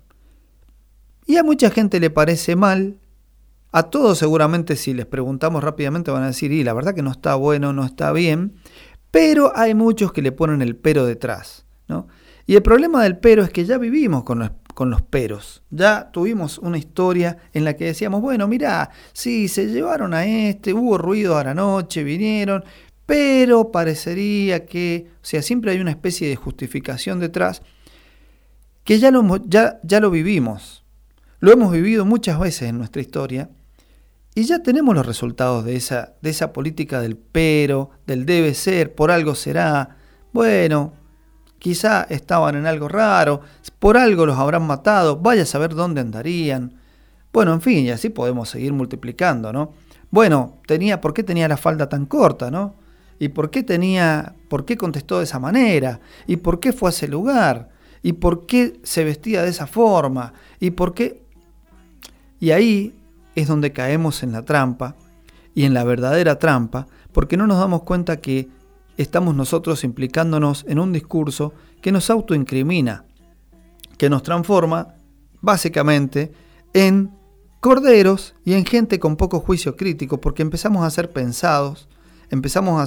Y a mucha gente le parece mal. A todos seguramente, si les preguntamos rápidamente, van a decir, y la verdad que no está bueno, no está bien. Pero hay muchos que le ponen el pero detrás, ¿no? Y el problema del pero es que ya vivimos con los peros. Ya tuvimos una historia en la que decíamos, bueno, mirá, sí, se llevaron a hubo ruido a la noche, vinieron, pero parecería que, o sea, siempre hay una especie de justificación detrás, que ya lo vivimos. Lo hemos vivido muchas veces en nuestra historia, y ya tenemos los resultados de esa política del pero, del debe ser, por algo será. Bueno, quizá estaban en algo raro, por algo los habrán matado, vaya a saber dónde andarían. Bueno, en fin, y así podemos seguir multiplicando, ¿no? Bueno, ¿por qué tenía la falda tan corta, no? ¿Y por qué contestó de esa manera? ¿Y por qué fue a ese lugar? ¿Y por qué se vestía de esa forma? ¿Y por qué? Y ahí es donde caemos en la trampa, y en la verdadera trampa, porque no nos damos cuenta que estamos nosotros implicándonos en un discurso que nos autoincrimina, que nos transforma básicamente en corderos y en gente con poco juicio crítico, porque empezamos a ser pensados, empezamos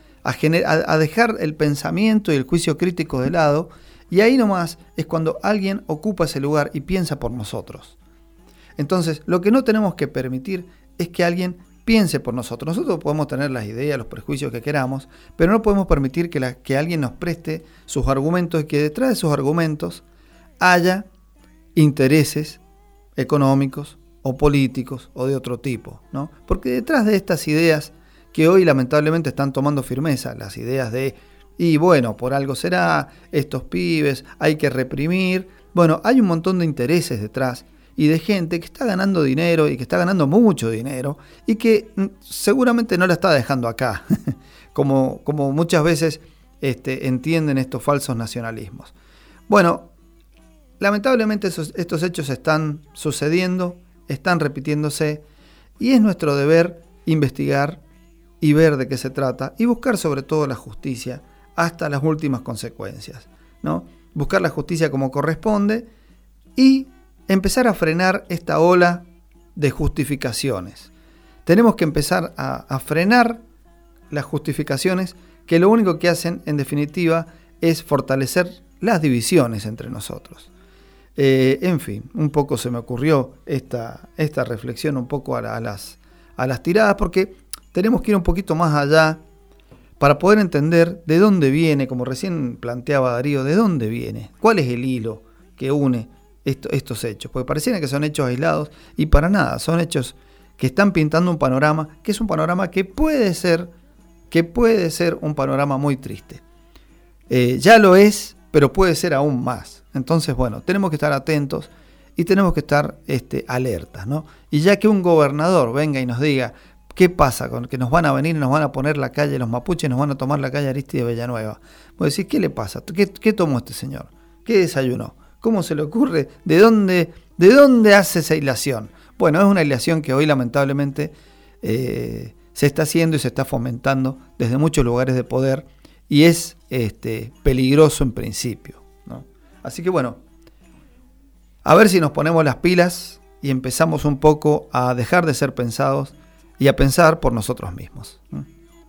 a dejar el pensamiento y el juicio crítico de lado, y ahí nomás es cuando alguien ocupa ese lugar y piensa por nosotros. Entonces, lo que no tenemos que permitir es que alguien piense por nosotros. Nosotros podemos tener las ideas, los prejuicios que queramos, pero no podemos permitir que alguien nos preste sus argumentos y que detrás de sus argumentos haya intereses económicos o políticos o de otro tipo, ¿no? Porque detrás de estas ideas que hoy lamentablemente están tomando firmeza, las ideas de, y bueno, por algo será, estos pibes, hay que reprimir, bueno, hay un montón de intereses detrás y de gente que está ganando dinero y que está ganando mucho dinero y que seguramente no la está dejando acá, como muchas veces entienden estos falsos nacionalismos. Bueno, lamentablemente estos hechos están sucediendo, están repitiéndose, y es nuestro deber investigar y ver de qué se trata y buscar sobre todo la justicia hasta las últimas consecuencias, ¿no? Buscar la justicia como corresponde y empezar a frenar esta ola de justificaciones. Tenemos que empezar a frenar las justificaciones que lo único que hacen, en definitiva, es fortalecer las divisiones entre nosotros. En fin, un poco se me ocurrió esta reflexión un poco a las tiradas, porque tenemos que ir un poquito más allá para poder entender de dónde viene, como recién planteaba Darío, de dónde viene, cuál es el hilo que une estos hechos, porque pareciera que son hechos aislados y para nada, son hechos que están pintando un panorama, que es un panorama que puede ser un panorama muy triste. Ya lo es, pero puede ser aún más. Entonces, bueno, tenemos que estar atentos y tenemos que estar alertas, ¿no? Y ya que un gobernador venga y nos diga qué pasa con que nos van a venir y nos van a poner la calle los mapuches, nos van a tomar la calle Aristide Villanueva, vos decís, ¿qué le pasa? ¿Qué tomó este señor? ¿Qué desayunó? ¿Cómo se le ocurre? ¿De dónde hace esa hilación? Bueno, es una hilación que hoy lamentablemente se está haciendo y se está fomentando desde muchos lugares de poder y es peligroso en principio, ¿no? Así que bueno, a ver si nos ponemos las pilas y empezamos un poco a dejar de ser pensados y a pensar por nosotros mismos, ¿no?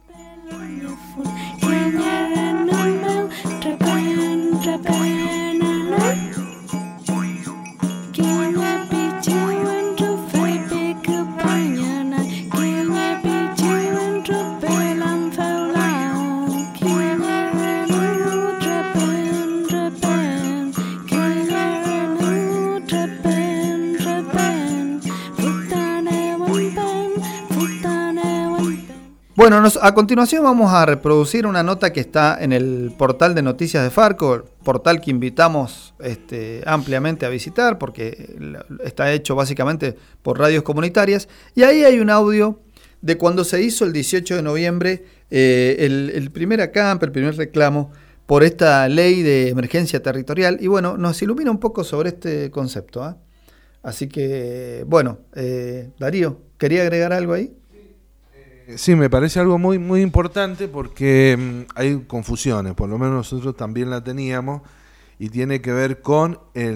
Bueno, a continuación vamos a reproducir una nota que está en el portal de noticias de Farco, el portal que invitamos ampliamente a visitar porque está hecho básicamente por radios comunitarias, y ahí hay un audio de cuando se hizo el 18 de noviembre el primer acampe, el primer reclamo por esta ley de emergencia territorial, y bueno, nos ilumina un poco sobre este concepto, ¿eh? Así que, bueno, Darío, ¿quería agregar algo ahí? Sí, me parece algo muy, muy importante porque hay confusiones, por lo menos nosotros también la teníamos, y tiene que ver con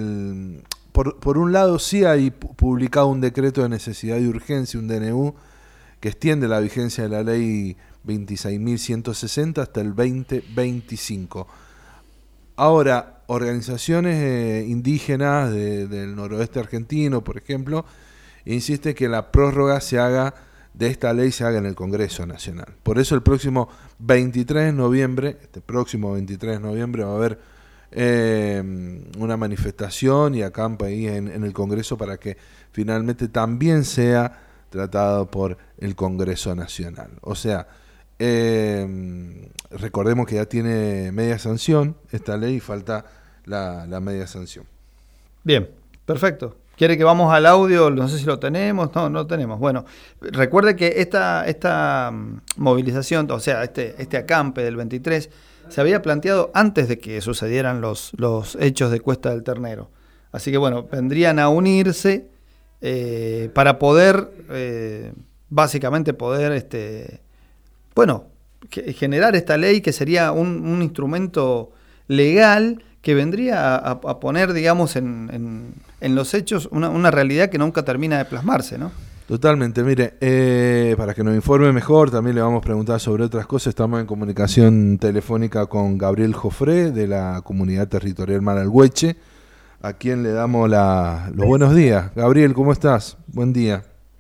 por un lado sí hay publicado un decreto de necesidad y urgencia, un DNU, que extiende la vigencia de la ley 26.160 hasta el 2025. Ahora, organizaciones indígenas del noroeste argentino, por ejemplo, insisten que la prórroga de esta ley se haga en el Congreso Nacional. Por eso el próximo 23 de noviembre, va a haber una manifestación y acampa ahí en el Congreso para que finalmente también sea tratado por el Congreso Nacional. O sea, recordemos que ya tiene media sanción esta ley y falta la media sanción. Bien, perfecto. ¿Quiere que vamos al audio? No sé si lo tenemos. No lo tenemos. Bueno, recuerde que esta movilización, o sea, este acampe del 23, se había planteado antes de que sucedieran los hechos de Cuesta del Ternero. Así que, bueno, vendrían a unirse para poder, básicamente generar esta ley que sería un instrumento legal que vendría a poner, digamos, en los hechos una realidad que nunca termina de plasmarse, ¿no? Totalmente, mire, para que nos informe mejor, también le vamos a preguntar sobre otras cosas. Estamos en comunicación telefónica con Gabriel Jofré, de la Comunidad Territorial Maralhueche, a quien le damos los buenos días. Gabriel, ¿cómo estás? Buen día.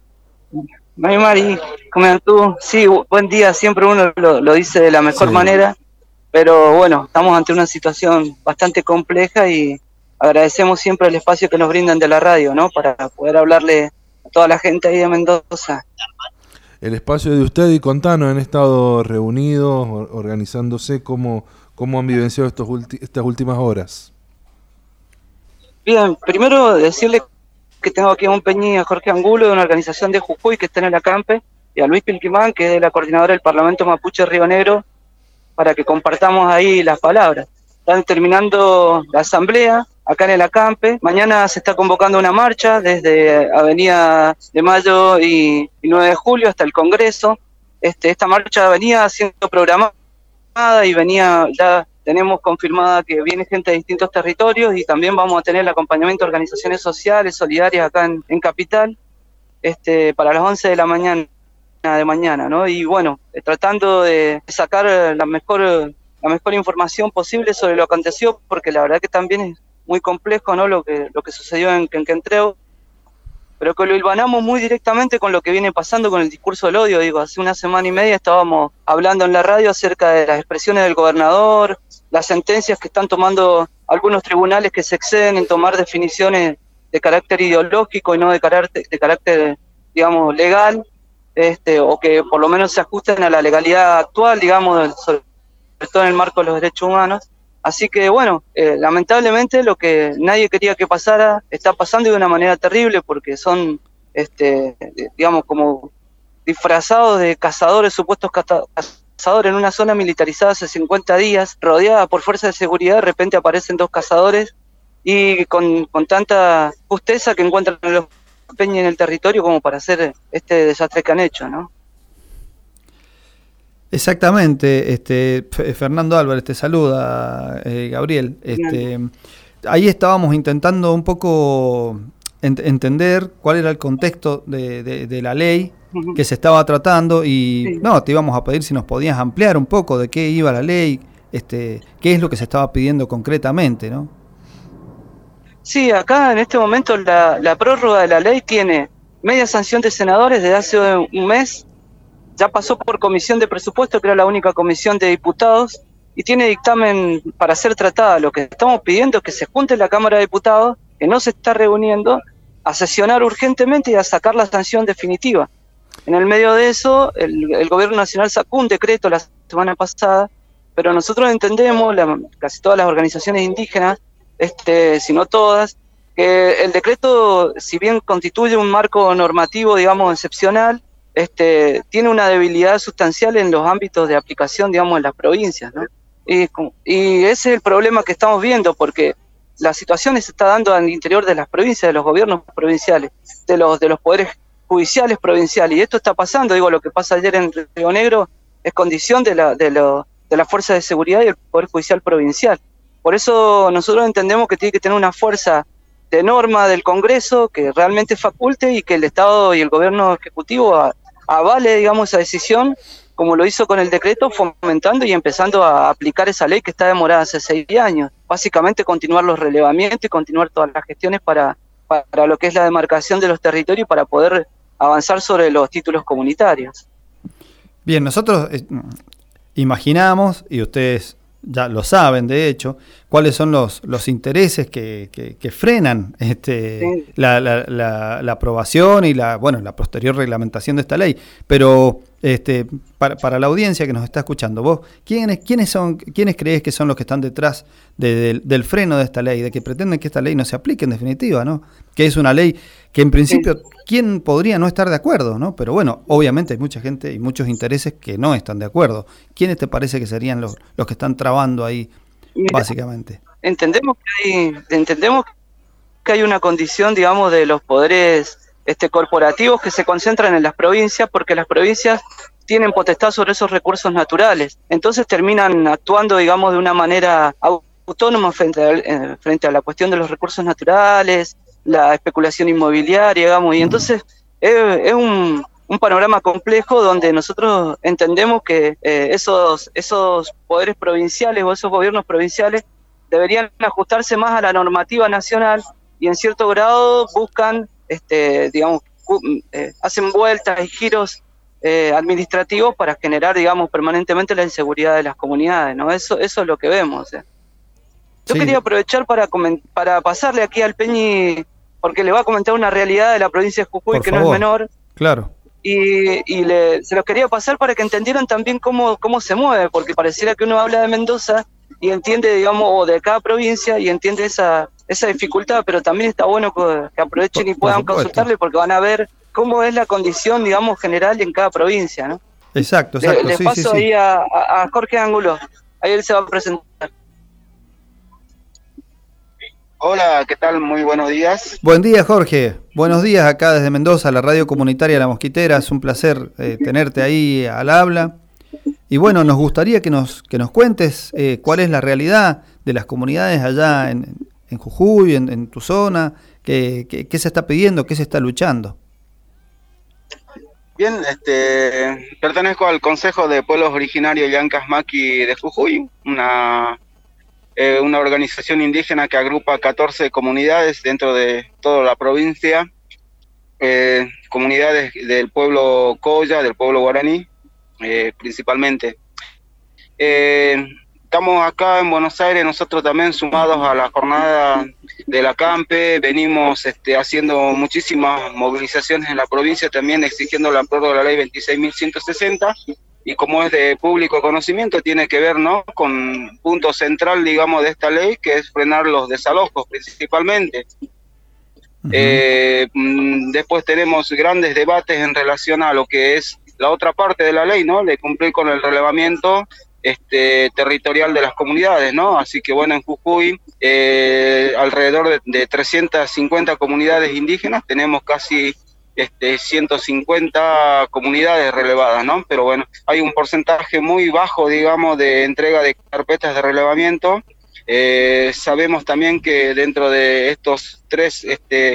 Mari, ¿cómo estás tú? Sí, buen día, siempre uno lo dice de la mejor manera. Pero bueno, estamos ante una situación bastante compleja y agradecemos siempre el espacio que nos brindan de la radio, ¿no? Para poder hablarle a toda la gente ahí de Mendoza. El espacio de usted, y contanos, ¿han estado reunidos, organizándose? ¿Cómo han vivenciado estas últimas horas? Bien, primero decirle que tengo aquí a un peñi, a Jorge Angulo, de una organización de Jujuy que está en el acampe, y a Luis Pilquimán, que es de la coordinadora del Parlamento Mapuche Río Negro, para que compartamos ahí las palabras. Están terminando la asamblea acá en el acampe. Mañana se está convocando una marcha desde Avenida de Mayo y 9 de Julio hasta el Congreso. Esta marcha venía siendo programada y ya tenemos confirmada que viene gente de distintos territorios, y también vamos a tener el acompañamiento de organizaciones sociales, solidarias acá en Capital, para las 11 de la mañana. ¿No? Y bueno, tratando de sacar la mejor información posible sobre lo que aconteció, porque la verdad que también es muy complejo, ¿no? Lo que sucedió en Quenquentreu, pero que lo hilvanamos muy directamente con lo que viene pasando con el discurso del odio. Digo, hace una semana y media estábamos hablando en la radio acerca de las expresiones del gobernador, las sentencias que están tomando algunos tribunales que se exceden en tomar definiciones de carácter ideológico y no de carácter digamos, legal. O que por lo menos se ajusten a la legalidad actual, digamos, sobre todo en el marco de los derechos humanos. Así que bueno, lamentablemente lo que nadie quería que pasara está pasando de una manera terrible, porque son, digamos, como disfrazados de cazadores, supuestos cazadores, en una zona militarizada hace 50 días, rodeada por fuerzas de seguridad. De repente aparecen dos cazadores y con tanta justeza que encuentran los peña en el territorio como para hacer este desastre que han hecho, ¿no? Exactamente, Fernando Álvarez te saluda, Gabriel. Ahí estábamos intentando un poco entender cuál era el contexto de la ley que se estaba tratando y te íbamos a pedir si nos podías ampliar un poco de qué iba la ley, qué es lo que se estaba pidiendo concretamente, ¿no? Sí, acá en este momento la prórroga de la ley tiene media sanción de senadores desde hace un mes, ya pasó por comisión de presupuesto, que era la única comisión de diputados, y tiene dictamen para ser tratada. Lo que estamos pidiendo es que se junte la Cámara de Diputados, que no se está reuniendo, a sesionar urgentemente y a sacar la sanción definitiva. En el medio de eso, el Gobierno Nacional sacó un decreto la semana pasada, pero nosotros entendemos, casi todas las organizaciones indígenas, si no todas, que el decreto, si bien constituye un marco normativo, digamos, excepcional, tiene una debilidad sustancial en los ámbitos de aplicación, digamos, en las provincias, ¿no? Y ese es el problema que estamos viendo, porque la situación se está dando al interior de las provincias, de los gobiernos provinciales, de los poderes judiciales provinciales, y esto está pasando. Lo que pasa ayer en Río Negro es condición de la fuerza de seguridad y el poder judicial provincial. Por eso nosotros entendemos que tiene que tener una fuerza de norma del Congreso que realmente faculte y que el Estado y el gobierno ejecutivo avale, digamos, esa decisión, como lo hizo con el decreto, fomentando y empezando a aplicar esa ley que está demorada hace 6 años. Básicamente continuar los relevamientos y continuar todas las gestiones para lo que es la demarcación de los territorios y para poder avanzar sobre los títulos comunitarios. Bien, nosotros imaginamos, y ustedes ya lo saben de hecho, cuáles son los intereses que frenan la aprobación y la posterior reglamentación de esta ley, pero para la audiencia que nos está escuchando, vos, ¿quiénes crees que son los que están detrás del freno de esta ley, de que pretenden que esta ley no se aplique en definitiva, ¿no? Que es una ley que en principio, ¿quién podría no estar de acuerdo, ¿no? Pero bueno, obviamente hay mucha gente y muchos intereses que no están de acuerdo. ¿Quiénes te parece que serían los que están trabando ahí, básicamente? Entendemos que hay una condición, digamos, de los poderes corporativos que se concentran en las provincias, porque las provincias tienen potestad sobre esos recursos naturales. Entonces terminan actuando, digamos, de una manera autónoma frente a la cuestión de los recursos naturales, la especulación inmobiliaria, digamos, y entonces es un panorama complejo donde nosotros entendemos que esos poderes provinciales o esos gobiernos provinciales deberían ajustarse más a la normativa nacional y en cierto grado buscan, hacen vueltas y giros administrativos para generar, digamos, permanentemente la inseguridad de las comunidades, ¿no? Eso es lo que vemos. Yo quería aprovechar para pasarle aquí al Peñi, porque le va a comentar una realidad de la provincia de Jujuy que no es menor. Claro. Y se los quería pasar para que entendieran también cómo se mueve, porque pareciera que uno habla de Mendoza y entiende, digamos, o de cada provincia y entiende esa dificultad, pero también está bueno que aprovechen y puedan consultarle, porque van a ver cómo es la condición, digamos, general en cada provincia, ¿no? Exacto. Les paso ahí a Jorge Ángulo, ahí él se va a presentar. Hola, ¿qué tal? Muy buenos días. Buen día, Jorge. Buenos días acá desde Mendoza, la radio comunitaria La Mosquitera. Es un placer tenerte ahí al habla. Y bueno, nos gustaría que nos cuentes cuál es la realidad de las comunidades allá en Jujuy, en tu zona, qué se está pidiendo, qué se está luchando. Bien, pertenezco al Consejo de Pueblos Originarios Llancas Maqui de Jujuy, una organización indígena que agrupa 14 comunidades dentro de toda la provincia, comunidades del pueblo Colla, del pueblo guaraní, principalmente. Estamos acá en Buenos Aires, nosotros también sumados a la jornada de la CAMPE, venimos haciendo muchísimas movilizaciones en la provincia, también exigiendo la prórroga de la ley 26.160, y como es de público conocimiento, tiene que ver, ¿no?, con punto central, digamos, de esta ley, que es frenar los desalojos principalmente. Después tenemos grandes debates en relación a lo que es la otra parte de la ley, ¿no?, de cumplir con el relevamiento territorial de las comunidades, ¿no? Así que bueno, en Jujuy alrededor de 350 comunidades indígenas, tenemos casi 150 comunidades relevadas, ¿no? Pero bueno, hay un porcentaje muy bajo, digamos, de entrega de carpetas de relevamiento. Sabemos también que dentro de estos 3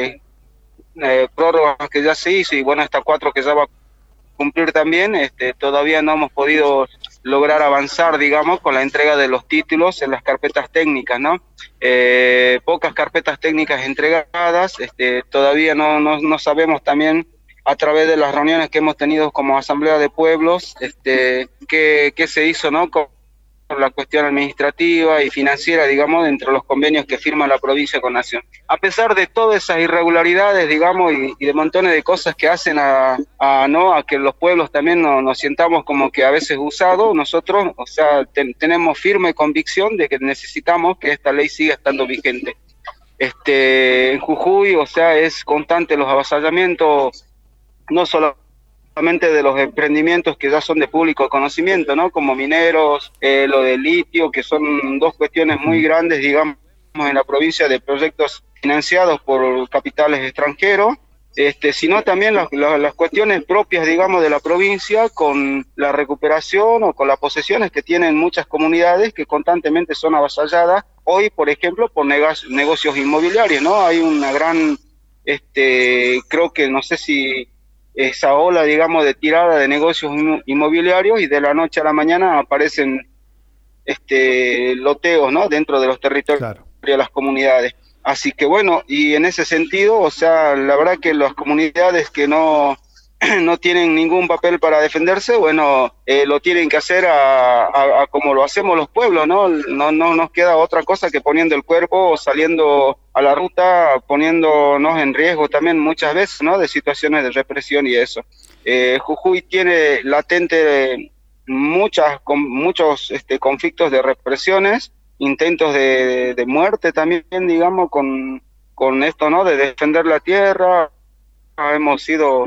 prórrogas que ya se hizo, y bueno, estas 4 que ya va a cumplir también, todavía no hemos podido lograr avanzar, digamos, con la entrega de los títulos en las carpetas técnicas, ¿no? Pocas carpetas técnicas entregadas, todavía no sabemos también, a través de las reuniones que hemos tenido como Asamblea de Pueblos, qué se hizo, ¿no?, con la cuestión administrativa y financiera, digamos, dentro de los convenios que firma la provincia con Nación. A pesar de todas esas irregularidades, digamos, y de montones de cosas que hacen a que los pueblos también nos sientamos como que a veces usados, nosotros, o sea, tenemos firme convicción de que necesitamos que esta ley siga estando vigente. En Jujuy, o sea, es constante los avasallamientos, no solamente de los emprendimientos que ya son de público conocimiento, ¿no?, como mineros, lo del litio, que son 2 cuestiones muy grandes, digamos, en la provincia, de proyectos financiados por capitales extranjeros, sino también las cuestiones propias, digamos, de la provincia, con la recuperación o con las posesiones que tienen muchas comunidades que constantemente son avasalladas hoy, por ejemplo, por negocios inmobiliarios, ¿no? Hay una gran, creo que no sé si esa ola, digamos, de tirada de negocios inmobiliarios, y de la noche a la mañana aparecen loteos, ¿no?, dentro de los territorios de las comunidades. Así que bueno, y en ese sentido, o sea, la verdad que las comunidades que no tienen ningún papel para defenderse, bueno, lo tienen que hacer a como lo hacemos los pueblos, ¿no? No nos queda otra cosa que poniendo el cuerpo o saliendo a la ruta, poniéndonos en riesgo también muchas veces, ¿no?, de situaciones de represión y eso. Jujuy tiene latente muchos conflictos de represiones, intentos de muerte también, digamos, con esto, ¿no?, de defender la tierra. Hemos sido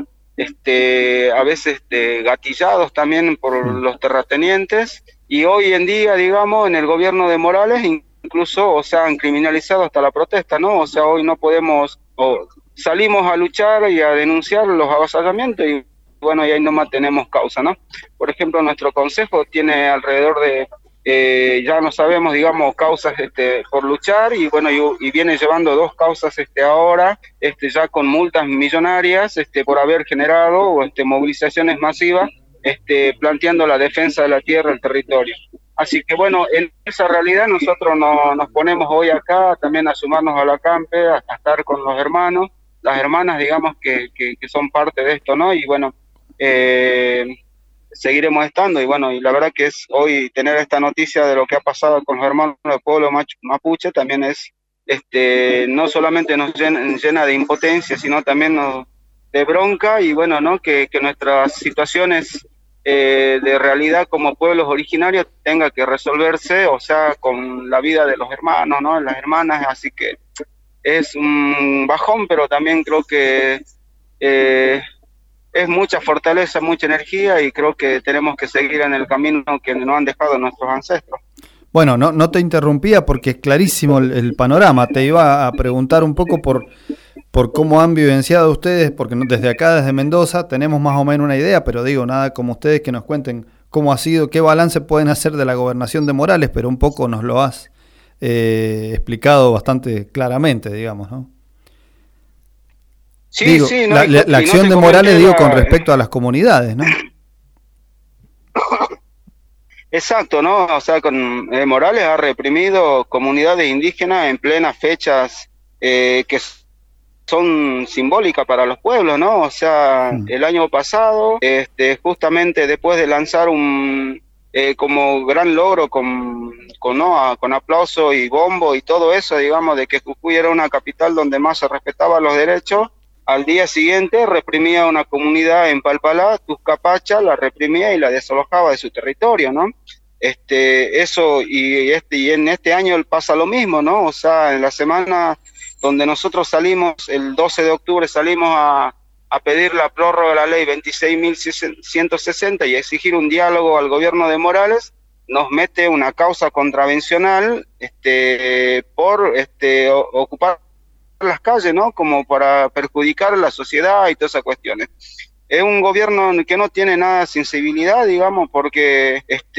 a veces gatillados también por los terratenientes, y hoy en día, digamos, en el gobierno de Morales incluso, o sea, han criminalizado hasta la protesta, ¿no? O sea, hoy no podemos, salimos a luchar y a denunciar los avasallamientos, y bueno, y ahí nomás tenemos causa, ¿no? Por ejemplo, nuestro consejo tiene alrededor de ya no sabemos, digamos, causas por luchar, y bueno, y viene llevando 2 causas ahora, ya con multas millonarias por haber generado movilizaciones masivas, planteando la defensa de la tierra, el territorio. Así que bueno, en esa realidad nosotros nos ponemos hoy acá también a sumarnos a la campe, a estar con los hermanos, las hermanas, digamos, que son parte de esto, ¿no? Y bueno, seguiremos estando, y bueno, y la verdad que es hoy tener esta noticia de lo que ha pasado con los hermanos del pueblo mapuche, también es, no solamente nos llena de impotencia, sino también de bronca, y bueno, ¿no?, que nuestras situaciones de realidad como pueblos originarios tenga que resolverse, o sea, con la vida de los hermanos, ¿no?, las hermanas. Así que es un bajón, pero también creo que es mucha fortaleza, mucha energía, y creo que tenemos que seguir en el camino que nos han dejado nuestros ancestros. Bueno, no te interrumpía porque es clarísimo el panorama. Te iba a preguntar un poco por cómo han vivenciado ustedes, porque desde acá, desde Mendoza, tenemos más o menos una idea, pero digo, nada como ustedes que nos cuenten cómo ha sido, qué balance pueden hacer de la gobernación de Morales, pero un poco nos lo has explicado bastante claramente, digamos, ¿no? Sí, digo, sí, no, la acción de Morales, digo, con respecto a las comunidades, ¿no? Exacto, ¿no? O sea, Morales ha reprimido comunidades indígenas en plenas fechas que son simbólicas para los pueblos, ¿no? O sea, el año pasado, justamente después de lanzar como gran logro con aplauso y bombo y todo eso, digamos, de que Jujuy era una capital donde más se respetaban los derechos, al día siguiente reprimía una comunidad en Palpalá, Tuzcapacha, la reprimía y la desalojaba de su territorio, ¿no? Eso, y en este año pasa lo mismo, ¿no? O sea, en la semana donde nosotros salimos, el 12 de octubre salimos a pedir la prórroga de la ley 26.160 y exigir un diálogo al gobierno de Morales, nos mete una causa contravencional por ocupar las calles, ¿no? Como para perjudicar a la sociedad y todas esas cuestiones. Es un gobierno que no tiene nada de sensibilidad, digamos, porque,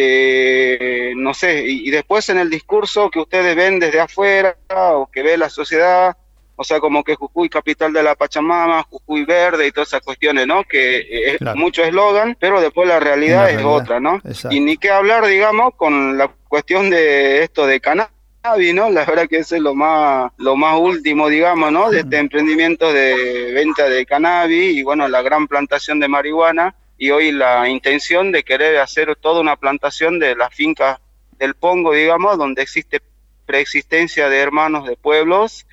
no sé, y después en el discurso que ustedes ven desde afuera o que ve la sociedad, o sea, como que Jujuy capital de la Pachamama, Jujuy verde y todas esas cuestiones, ¿no? Que es mucho eslogan, pero después la realidad es otra, ¿no? Exacto. Y ni qué hablar, digamos, con la cuestión de esto de cannabis, ¿no? La verdad que eso es lo más último, digamos, ¿no? De este emprendimiento de venta de cannabis y, bueno, la gran plantación de marihuana y hoy la intención de querer hacer toda una plantación de las fincas del Pongo, digamos, donde existe preexistencia de hermanos de pueblos,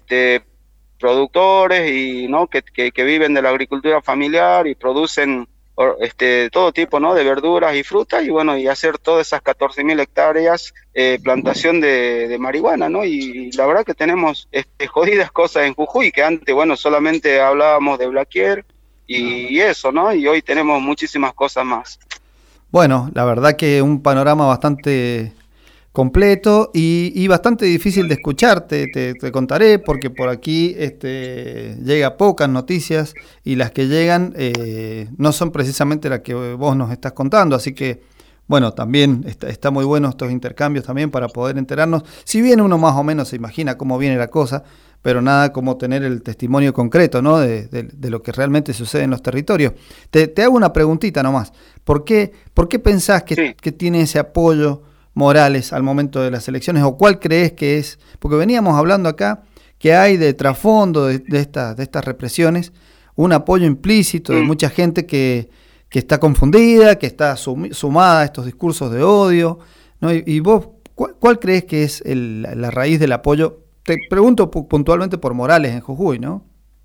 productores y, ¿no? que viven de la agricultura familiar y producen todo tipo, ¿no? de verduras y frutas y bueno, y hacer todas esas 14.000 hectáreas plantación de marihuana, ¿no? Y la verdad que tenemos jodidas cosas en Jujuy, que antes, bueno, solamente hablábamos de Blaquier y eso, ¿no? Y hoy tenemos muchísimas cosas más. Bueno, la verdad que un panorama bastante completo y bastante difícil de escucharte, te contaré, porque por aquí llega pocas noticias y las que llegan no son precisamente las que vos nos estás contando, así que bueno, también está muy bueno estos intercambios también para poder enterarnos, si bien uno más o menos se imagina cómo viene la cosa, pero nada como tener el testimonio concreto, ¿no? de lo que realmente sucede en los territorios. Te hago una preguntita nomás, ¿por qué pensás que tiene ese apoyo Morales al momento de las elecciones, o cuál crees que es? Porque veníamos hablando acá que hay de trasfondo de estas represiones un apoyo implícito de mucha gente que está confundida, que está sumada a estos discursos de odio, ¿no? Y vos, ¿cuál crees que es la raíz del apoyo? Te pregunto puntualmente por Morales en Jujuy, ¿no?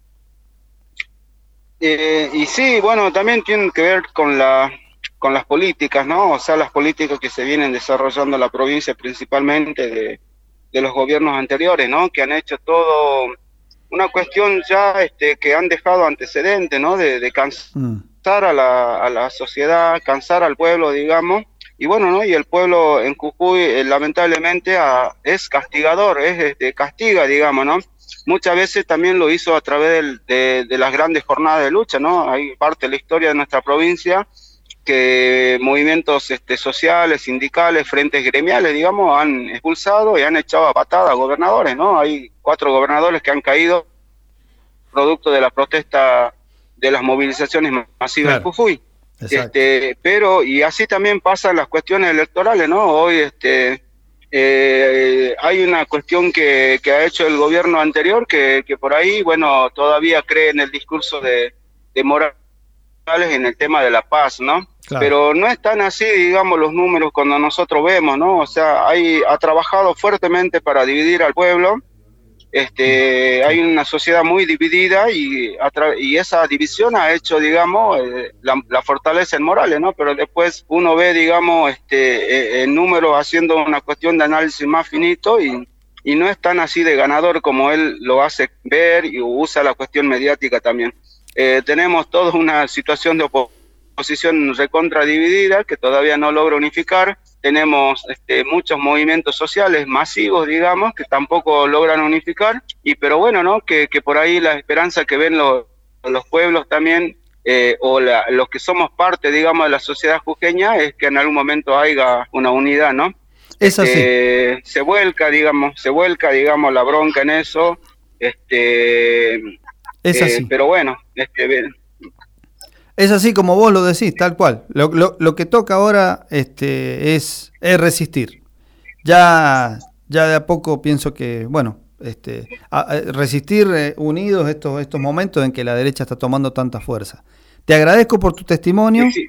Y sí, bueno, también tiene que ver con las políticas, ¿no? O sea, las políticas que se vienen desarrollando en la provincia, principalmente de los gobiernos anteriores, ¿no? Que han hecho todo una cuestión ya que han dejado antecedentes, ¿no? De cansar a la sociedad, cansar al pueblo, digamos. Y bueno, ¿no? Y el pueblo en Jujuy, lamentablemente, es castigador, castiga, digamos, ¿no? Muchas veces también lo hizo a través de las grandes jornadas de lucha, ¿no? Hay parte de la historia de nuestra provincia que movimientos sociales, sindicales, frentes gremiales, digamos, han expulsado y han echado a patada a gobernadores, ¿no? Hay 4 gobernadores que han caído producto de la protesta de las movilizaciones masivas en Jujuy. Pero, y así también pasan las cuestiones electorales, ¿no? Hoy hay una cuestión que ha hecho el gobierno anterior que por ahí, bueno, todavía cree en el discurso de Morales en el tema de la paz, ¿no? Claro. Pero no es tan así, digamos, los números cuando nosotros vemos, ¿no? O sea, ha trabajado fuertemente para dividir al pueblo. Hay una sociedad muy dividida y esa división ha hecho, digamos, la fortaleza en Morales, ¿no? Pero después uno ve, digamos, en números haciendo una cuestión de análisis más finito y no es tan así de ganador como él lo hace ver y usa la cuestión mediática también. Tenemos toda una situación de oposición recontra dividida que todavía no logra unificar. Tenemos muchos movimientos sociales masivos, digamos, que tampoco logran unificar. Pero bueno, ¿no? Que por ahí la esperanza que ven los pueblos también, los que somos parte, digamos, de la sociedad jujeña, es que en algún momento haya una unidad, ¿no? Es así. Se vuelca, digamos, la bronca en eso. Es así. Pero bueno, es así como vos lo decís, tal cual. Lo que toca ahora es resistir. Ya de a poco pienso que, bueno, resistir unidos estos momentos en que la derecha está tomando tanta fuerza. Te agradezco por tu testimonio. Sí.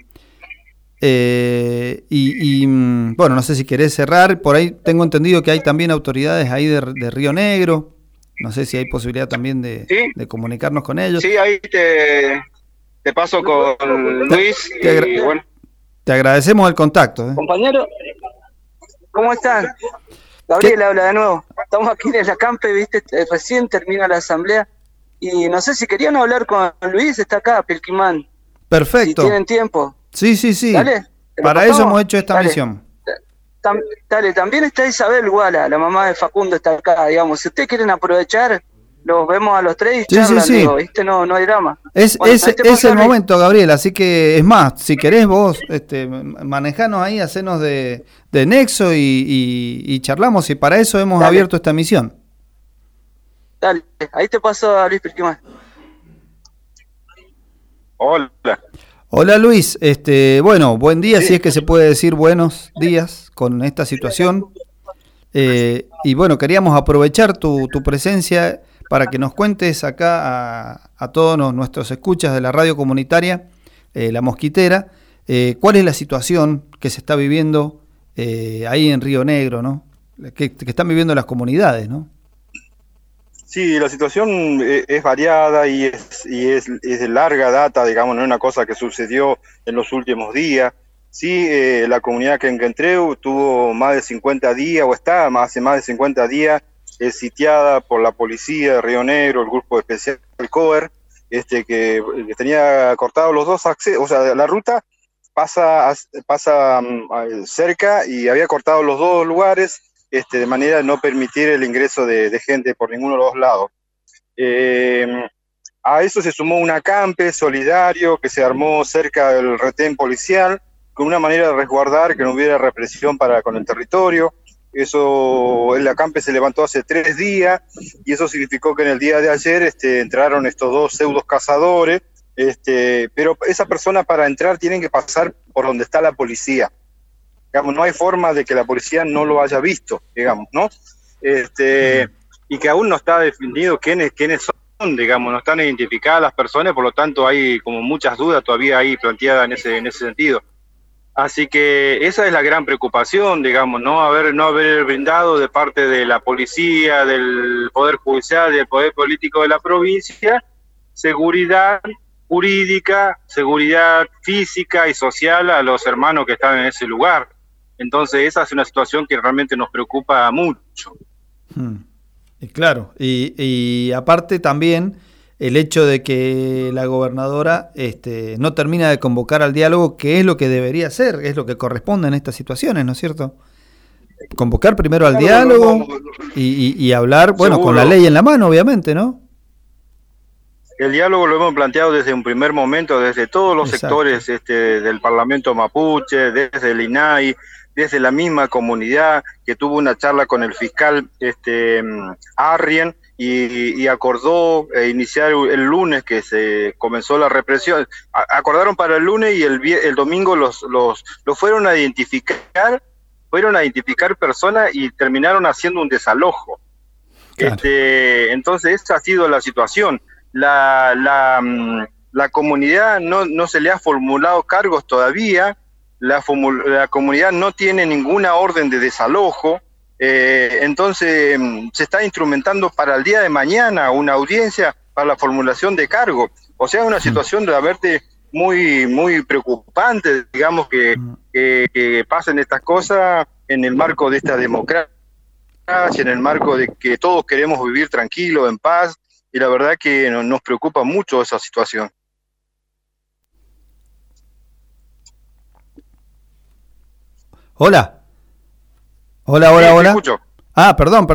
Bueno, no sé si querés cerrar. Por ahí tengo entendido que hay también autoridades ahí de Río Negro. No sé si hay posibilidad también de comunicarnos con ellos. Sí, ahí te paso con Luis. Te agradecemos el contacto. Compañero, ¿cómo están? Gabriel habla de nuevo. Estamos aquí en la campe, ¿viste? Recién termina la asamblea. Y no sé si querían hablar con Luis, está acá, Pilquimán. Perfecto. Si tienen tiempo. Sí. Dale, para eso hemos hecho esta misión. Dale, también está Isabel Guala, la mamá de Facundo está acá, digamos. Si ustedes quieren aprovechar, los vemos a los 3 y charlan, sí. digo, ¿viste? No hay drama. Es el momento, Gabriel, así que es más, si querés vos manejanos ahí, hacenos de nexo y charlamos, y para eso hemos abierto esta emisión. Dale, ahí te paso a Luis Pilquimán. Hola Luis, bueno, buen día, si es que se puede decir buenos días con esta situación. Y bueno, queríamos aprovechar tu presencia para que nos cuentes acá a todos nuestros escuchas de la radio comunitaria, La Mosquitera, cuál es la situación que se está viviendo ahí en Río Negro, ¿no? Que están viviendo las comunidades, ¿no? Sí, la situación es variada y es de larga data, digamos, no es una cosa que sucedió en los últimos días. Sí, la comunidad Quenquentreu tuvo más de 50 días, o está hace más de 50 días, sitiada por la policía de Río Negro, el grupo especial COER, que tenía cortados los dos accesos, o sea, la ruta pasa cerca y había cortado los dos lugares, de manera de no permitir el ingreso de gente por ninguno de los dos lados. A eso se sumó un acampe solidario que se armó cerca del retén policial, con una manera de resguardar que no hubiera represión con el territorio. El acampe se levantó hace 3 días, y eso significó que en el día de ayer entraron estos 2 pseudos cazadores, pero esa persona para entrar tienen que pasar por donde está la policía. Digamos, no hay forma de que la policía no lo haya visto, digamos, ¿no? Y que aún no está definido quiénes son, digamos, no están identificadas las personas, por lo tanto hay como muchas dudas todavía ahí planteadas en ese sentido. Así que esa es la gran preocupación, digamos, no haber brindado de parte de la policía, del Poder Judicial, del Poder Político de la provincia, seguridad jurídica, seguridad física y social a los hermanos que están en ese lugar. Entonces esa es una situación que realmente nos preocupa mucho. Claro, y aparte también el hecho de que la gobernadora no termina de convocar al diálogo, que es lo que debería ser, es lo que corresponde en estas situaciones, ¿no es cierto? Convocar primero al diálogo y hablar, bueno, seguro, con la ley en la mano, obviamente, ¿no? El diálogo lo hemos planteado desde un primer momento, desde todos los sectores del Parlamento Mapuche, desde el INAI, desde la misma comunidad, que tuvo una charla con el fiscal Arrien, y acordó iniciar el lunes, que se comenzó la represión. Acordaron para el lunes, y el domingo los fueron a identificar personas y terminaron haciendo un desalojo. Claro. Entonces esa ha sido la situación. La comunidad no se le ha formulado cargos todavía. La comunidad no tiene ninguna orden de desalojo. Entonces se está instrumentando para el día de mañana una audiencia para la formulación de cargo. O sea, es una situación de verte muy, muy preocupante, digamos, que pasen estas cosas en el marco de esta democracia, en el marco de que todos queremos vivir tranquilos, en paz, y la verdad que nos preocupa mucho esa situación. Hola. Hola. Te escucho. Ah, perdón.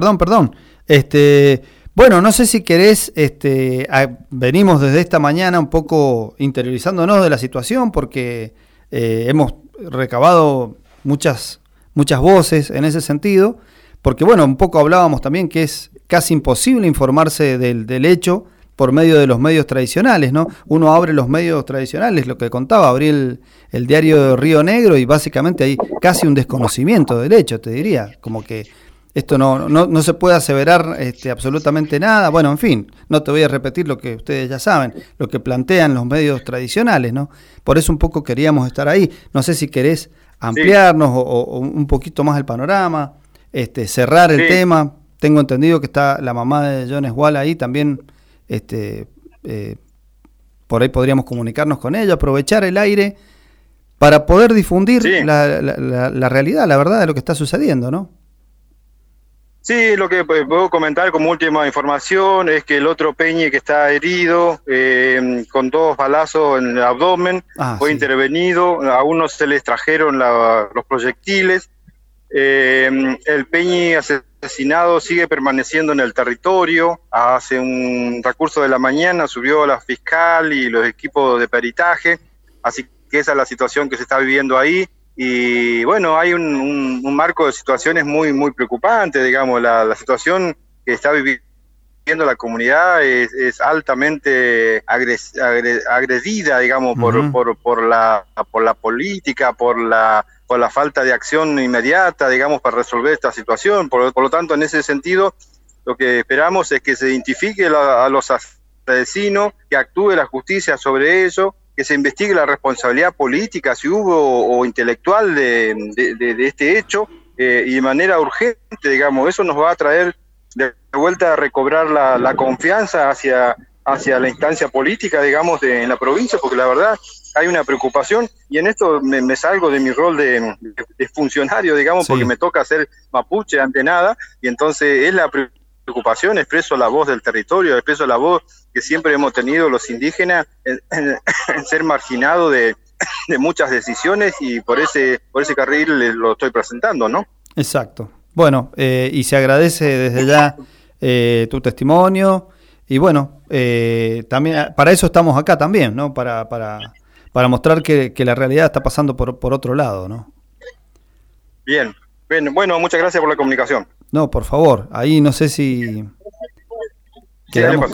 Bueno, no sé si querés, venimos desde esta mañana un poco interiorizándonos de la situación, porque hemos recabado muchas voces en ese sentido, porque bueno, un poco hablábamos también que es casi imposible informarse del hecho por medio de los medios tradicionales, ¿no? Uno abre los medios tradicionales, lo que contaba, abrí el diario de Río Negro, y básicamente hay casi un desconocimiento del hecho, te diría, como que esto no se puede aseverar absolutamente nada. Bueno, en fin, no te voy a repetir lo que ustedes ya saben, lo que plantean los medios tradicionales, ¿no? Por eso un poco queríamos estar ahí. No sé si querés ampliarnos o un poquito más el panorama, cerrar el tema. Tengo entendido que está la mamá de John Esgual ahí también. Por ahí podríamos comunicarnos con ella, aprovechar el aire para poder difundir la realidad, la verdad de lo que está sucediendo, ¿no? Sí, lo que puedo comentar como última información es que el otro Peñi, que está herido con 2 balazos en el abdomen, fue intervenido. A uno se le extrajeron los proyectiles, El Peñi asesinado sigue permaneciendo en el territorio. Hace un recurso de la mañana subió la fiscal y los equipos de peritaje, así que esa es la situación que se está viviendo ahí. Y bueno, hay un marco de situaciones muy, muy preocupante, digamos. La situación que está viviendo la comunidad es altamente agredida, digamos, por la política, por la falta de acción inmediata, digamos, para resolver esta situación. Por lo tanto, en ese sentido, lo que esperamos es que se identifique a los asesinos, que actúe la justicia sobre eso, que se investigue la responsabilidad política, si hubo, o intelectual de este hecho, y de manera urgente, digamos. Eso nos va a traer de vuelta a recobrar la confianza hacia la instancia política, digamos, en la provincia, porque la verdad hay una preocupación, y en esto me salgo de mi rol de funcionario, digamos, porque me toca ser mapuche ante nada, y entonces es la preocupación, expreso la voz del territorio, expreso la voz que siempre hemos tenido los indígenas en ser marginados de muchas decisiones, y por ese carril lo estoy presentando, ¿no? Exacto. Bueno, y se agradece desde ya tu testimonio, y bueno, también para eso estamos acá también, ¿no? Para mostrar que la realidad está pasando por otro lado, ¿no? Bien, bueno, muchas gracias por la comunicación. No, por favor, ahí no sé si... quedamos...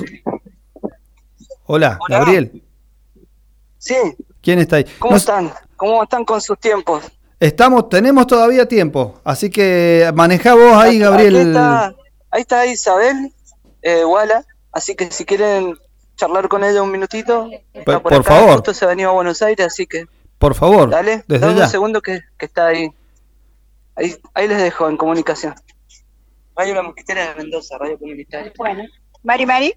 Hola, Gabriel. Sí. ¿Quién está ahí? ¿Cómo están? ¿Cómo están con sus tiempos? Tenemos todavía tiempo, así que manejá vos ahí, Gabriel. Ahí está Isabel Wala, así que si quieren charlar con ella un minutito, está por acá, favor. Justo se ha venido a Buenos Aires, así que... Por favor, dale, desde dame ya. un segundo que está ahí. Ahí les dejo en comunicación. Radio La Mosquitera de Mendoza, Radio Comunitaria. Bueno, Mari.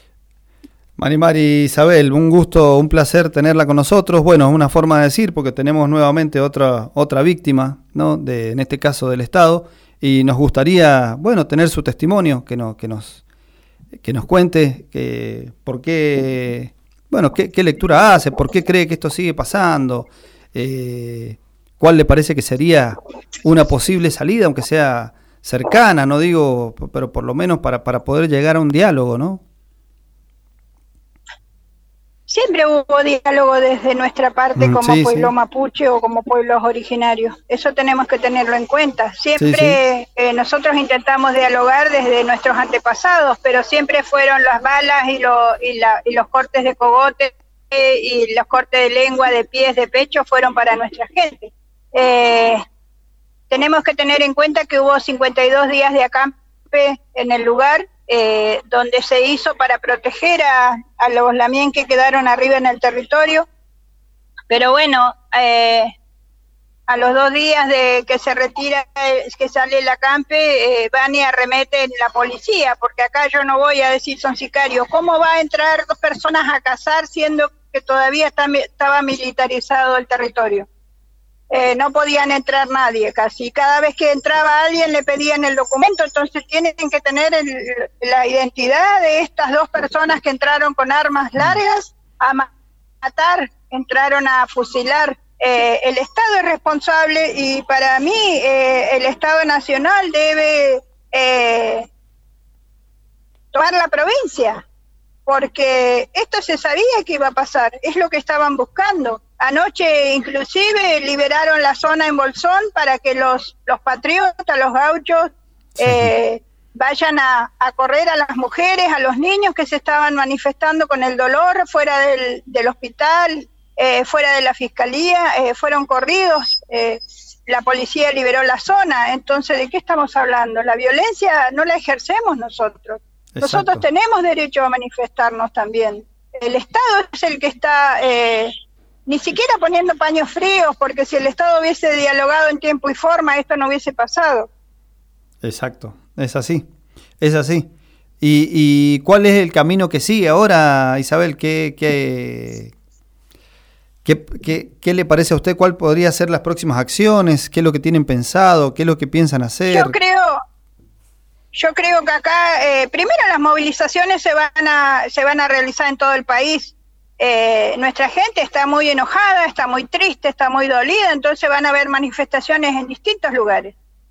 Mari Isabel, un gusto, un placer tenerla con nosotros. Bueno, es una forma de decir, porque tenemos nuevamente otra víctima, ¿no? En este caso del Estado, y nos gustaría, bueno, tener su testimonio, que nos cuente por qué, bueno, qué lectura hace, por qué cree que esto sigue pasando, cuál le parece que sería una posible salida, aunque sea cercana, no digo, pero por lo menos para poder llegar a un diálogo, ¿no? Siempre hubo diálogo desde nuestra parte como pueblo mapuche o como pueblos originarios. Eso tenemos que tenerlo en cuenta. Siempre nosotros intentamos dialogar desde nuestros antepasados, pero siempre fueron las balas y los cortes de cogote y los cortes de lengua, de pies, de pecho, fueron para nuestra gente. Tenemos que tener en cuenta que hubo 52 días de acampe en el lugar, donde se hizo para proteger a los lamien que quedaron arriba en el territorio, pero bueno, a los 2 días de que se retira, que sale el acampe, van y arremeten la policía, porque acá yo no voy a decir son sicarios. ¿Cómo va a entrar 2 personas a cazar siendo que todavía estaba militarizado el territorio? No podían entrar nadie casi. Cada vez que entraba alguien le pedían el documento, entonces tienen que tener la identidad de estas 2 personas que entraron con armas largas a matar, entraron a fusilar. El Estado es responsable, y para mí el Estado Nacional debe tomar la provincia, porque esto se sabía que iba a pasar, es lo que estaban buscando. Anoche inclusive liberaron la zona en Bolsón para que los patriotas, los gauchos, vayan a correr a las mujeres, a los niños que se estaban manifestando con el dolor fuera del hospital, fuera de la fiscalía, fueron corridos, la policía liberó la zona. Entonces, ¿de qué estamos hablando? La violencia no la ejercemos nosotros. Exacto. Nosotros tenemos derecho a manifestarnos también. El Estado es el que está... ni siquiera poniendo paños fríos, porque si el Estado hubiese dialogado en tiempo y forma, esto no hubiese pasado. Exacto, es así. ¿Y cuál es el camino que sigue ahora, Isabel? ¿Qué le parece a usted? ¿Cuál podría ser las próximas acciones? ¿Qué es lo que tienen pensado? ¿Qué es lo que piensan hacer? Yo creo que acá, primero las movilizaciones se van a realizar en todo el país. Nuestra gente está muy enojada, está muy triste, está muy dolida, entonces van a haber manifestaciones en distintos lugares.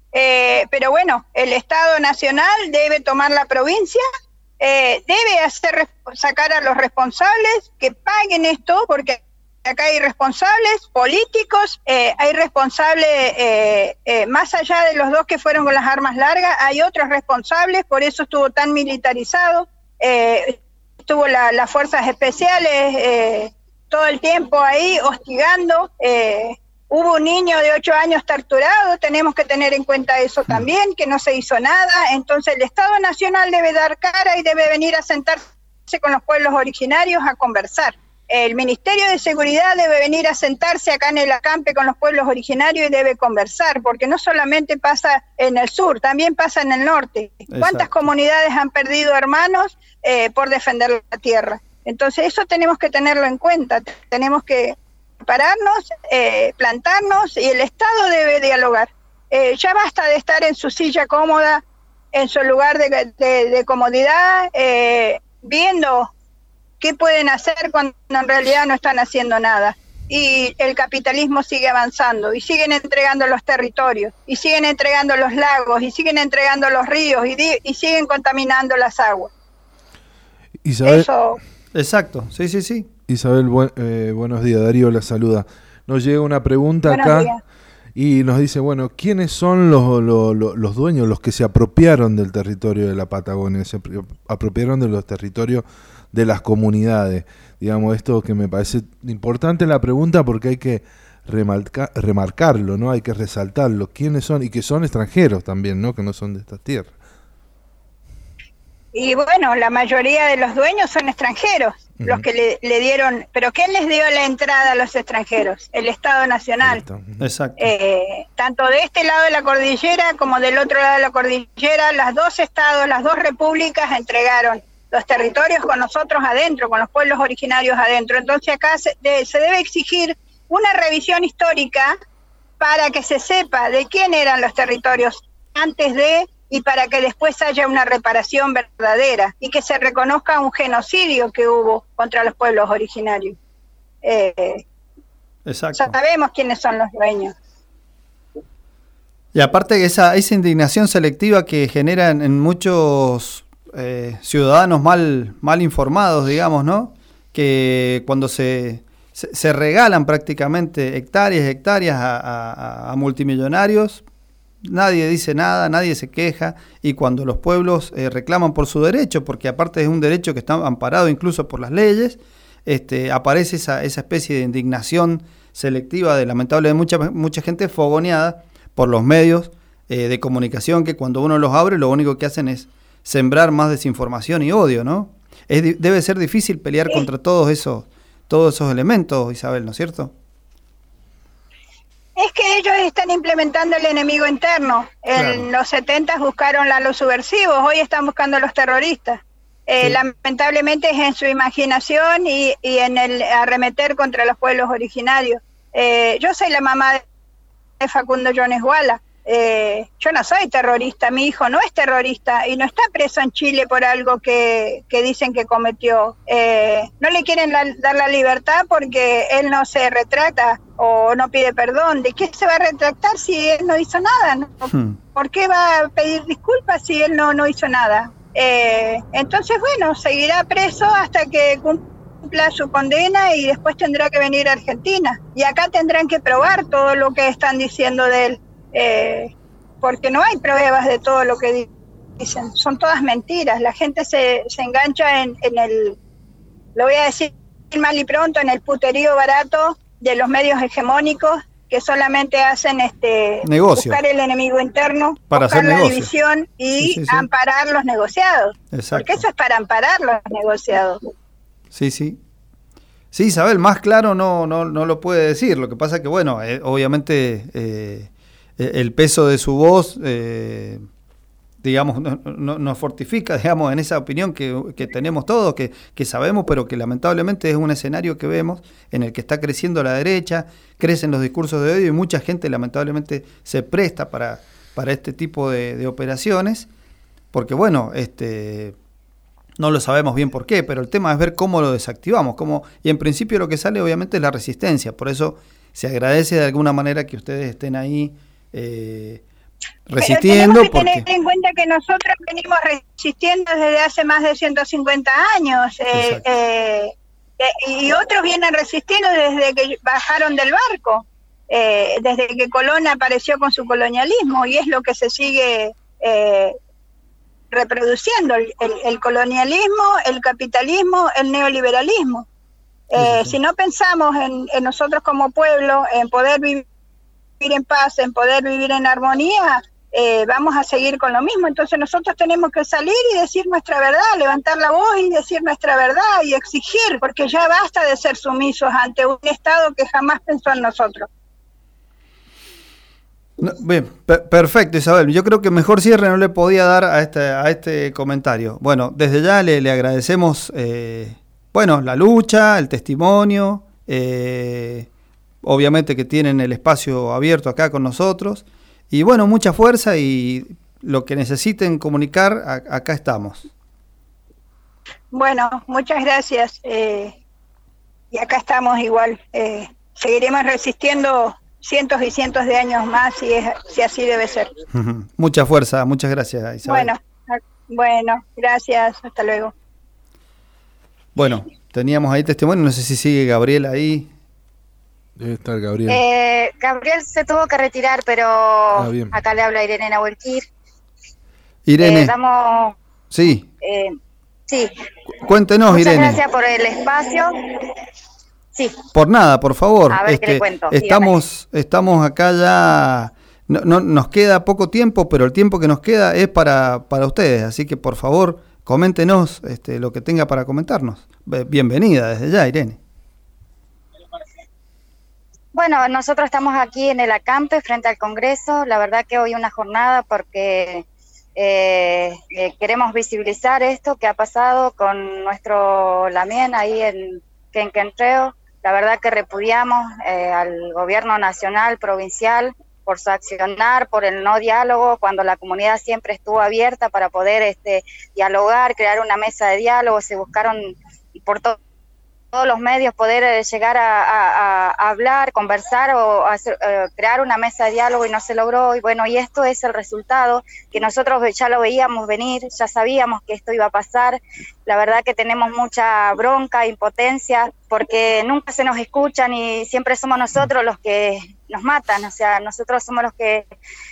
Pero bueno, el Estado Nacional debe tomar la provincia, debe sacar a los responsables que paguen esto, porque acá hay responsables políticos, hay responsables, más allá de los dos que fueron con las armas largas, hay otros responsables, por eso estuvo tan militarizado, estuvo las fuerzas especiales todo el tiempo ahí hostigando, hubo un niño de 8 años torturado, tenemos que tener en cuenta eso también, que no se hizo nada. Entonces el Estado Nacional debe dar cara y debe venir a sentarse con los pueblos originarios a conversar. El Ministerio de Seguridad debe venir a sentarse acá en el acampe con los pueblos originarios y debe conversar, porque no solamente pasa en el sur, también pasa en el norte. Exacto. ¿Cuántas comunidades han perdido hermanos por defender la tierra? Entonces eso tenemos que tenerlo en cuenta, tenemos que pararnos, plantarnos, y el Estado debe dialogar. Ya basta de estar en su silla cómoda, en su lugar de comodidad, viendo qué pueden hacer cuando en realidad no están haciendo nada. Y el capitalismo sigue avanzando, y siguen entregando los territorios, y siguen entregando los lagos, y siguen entregando los ríos, y siguen contaminando las aguas. Isabel, Eso... Exacto, sí. Isabel, buenos días, Darío la saluda. Nos llega una pregunta Buenos acá días. y nos dice, bueno, ¿quiénes son los dueños, los que se apropiaron del territorio de la Patagonia, se apropiaron de los territorios de las comunidades? Digamos, esto que me parece importante la pregunta, porque hay que remarcarlo, ¿no? Hay que resaltarlo. ¿Quiénes son? Y que son extranjeros también, ¿no? Que no son de estas tierras. Y bueno, la mayoría de los dueños son extranjeros, los que le dieron, pero ¿quién les dio la entrada a los extranjeros? El Estado Nacional. Exacto. Tanto de este lado de la cordillera como del otro lado de la cordillera, las dos estados, las dos repúblicas entregaron los territorios con nosotros adentro, con los pueblos originarios adentro. Entonces acá se debe exigir una revisión histórica para que se sepa de quién eran los territorios antes de, y para que después haya una reparación verdadera y que se reconozca un genocidio que hubo contra los pueblos originarios. Exacto. Sabemos quiénes son los dueños. Y aparte esa indignación selectiva que generan en muchos ciudadanos mal informados, digamos, ¿no? Que cuando se regalan prácticamente hectáreas a multimillonarios, nadie dice nada, nadie se queja, y cuando los pueblos reclaman por su derecho, porque aparte es un derecho que está amparado incluso por las leyes, aparece esa especie de indignación selectiva de lamentablemente mucha gente fogoneada por los medios de comunicación, que cuando uno los abre lo único que hacen es sembrar más desinformación y odio, ¿no? Debe ser difícil pelear contra todos esos elementos, Isabel, ¿no es cierto? Es que ellos están implementando el enemigo interno. En los 70 buscaron a los subversivos, hoy están buscando a los terroristas. Lamentablemente es en su imaginación y en el arremeter contra los pueblos originarios. Yo soy la mamá de Facundo Jones Wala. Yo no soy terrorista, mi hijo no es terrorista y no está preso en Chile por algo que dicen que cometió. No le quieren dar la libertad porque él no se retracta o no pide perdón. ¿De qué se va a retractar si él no hizo nada? ¿No? ¿Por qué va a pedir disculpas si él no hizo nada? Entonces, bueno, seguirá preso hasta que cumpla su condena y después tendrá que venir a Argentina. Y acá tendrán que probar todo lo que están diciendo de él. Porque no hay pruebas de todo lo que dicen, son todas mentiras. La gente se engancha en el, lo voy a decir mal y pronto, en el puterío barato de los medios hegemónicos que solamente hacen negocio. Buscar el enemigo interno, para buscar hacer la negocio. división y Sí. amparar los negociados. Exacto. Porque eso es para amparar los negociados. Sí. Sí, Isabel, más claro no lo puede decir. Lo que pasa es que, bueno, obviamente el peso de su voz, digamos, nos fortifica, digamos, en esa opinión que tenemos todos, que sabemos, pero que lamentablemente es un escenario que vemos en el que está creciendo la derecha, crecen los discursos de odio y mucha gente lamentablemente se presta para este tipo de operaciones, porque, bueno, no lo sabemos bien por qué, pero el tema es ver cómo lo desactivamos, y en principio lo que sale obviamente es la resistencia. Por eso se agradece de alguna manera que ustedes estén ahí resistiendo. Pero tenemos que tener en cuenta que nosotros venimos resistiendo desde hace más de 150 años. Y otros vienen resistiendo desde que bajaron del barco, desde que Colón apareció con su colonialismo, y es lo que se sigue reproduciendo, el colonialismo, el capitalismo, el neoliberalismo. Si no pensamos en nosotros como pueblo, en poder vivir en paz, en poder vivir en armonía, vamos a seguir con lo mismo. Entonces nosotros tenemos que salir y decir nuestra verdad, levantar la voz y decir nuestra verdad y exigir, porque ya basta de ser sumisos ante un Estado que jamás pensó en nosotros. No, bien, perfecto, Isabel. Yo creo que mejor cierre no le podía dar a este comentario. Bueno, desde ya le agradecemos la lucha, el testimonio, obviamente que tienen el espacio abierto acá con nosotros. Y bueno, mucha fuerza, y lo que necesiten comunicar, acá estamos. Bueno, muchas gracias. Y acá estamos igual. Seguiremos resistiendo cientos y cientos de años más, si así debe ser. Mucha fuerza, muchas gracias, Isabel. Bueno, gracias, hasta luego. Bueno, teníamos ahí testimonio, no sé si sigue Gabriel ahí. Debe estar Gabriel. Gabriel se tuvo que retirar, pero acá le habla Irene Nahuelquir. Irene. Sí. Sí. Cuéntenos, Muchas Irene. Gracias por el espacio. Sí. Por nada, por favor. A ver, ¿qué le cuento? Estamos acá ya. No, nos queda poco tiempo, pero el tiempo que nos queda es para ustedes. Así que, por favor, coméntenos lo que tenga para comentarnos. Bienvenida desde ya, Irene. Bueno, nosotros estamos aquí en el acampe frente al Congreso. La verdad que hoy una jornada porque queremos visibilizar esto que ha pasado con nuestro Lamien ahí en Quenquentreo. La verdad que repudiamos al gobierno nacional, provincial, por su accionar, por el no diálogo, cuando la comunidad siempre estuvo abierta para poder dialogar, crear una mesa de diálogo. Se buscaron por todos los medios poder llegar a hablar, conversar o crear una mesa de diálogo, y no se logró. Y bueno, y esto es el resultado que nosotros ya lo veíamos venir, ya sabíamos que esto iba a pasar. La verdad que tenemos mucha bronca, impotencia, porque nunca se nos escuchan y siempre somos nosotros los que nos matan. O sea, nosotros somos los que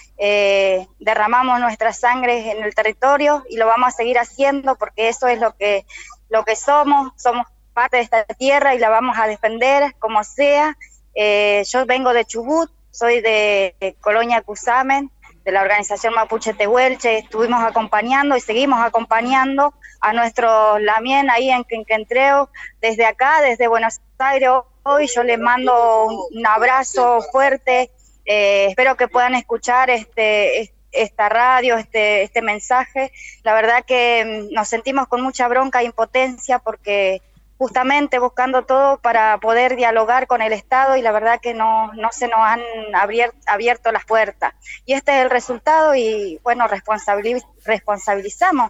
derramamos nuestra sangre en el territorio, y lo vamos a seguir haciendo porque eso es lo que somos parte de esta tierra y la vamos a defender como sea. Yo vengo de Chubut, soy de Colonia Cusamen, de la organización Mapuche Tehuelche. Estuvimos acompañando y seguimos acompañando a nuestro Lamien ahí en Quenquentreo. Desde acá, desde Buenos Aires, hoy yo les mando un abrazo fuerte. Espero que puedan escuchar esta radio, este mensaje. La verdad que nos sentimos con mucha bronca e impotencia porque justamente buscando todo para poder dialogar con el Estado, y la verdad que no se nos han abierto las puertas. Y este es el resultado, y bueno, responsabilizamos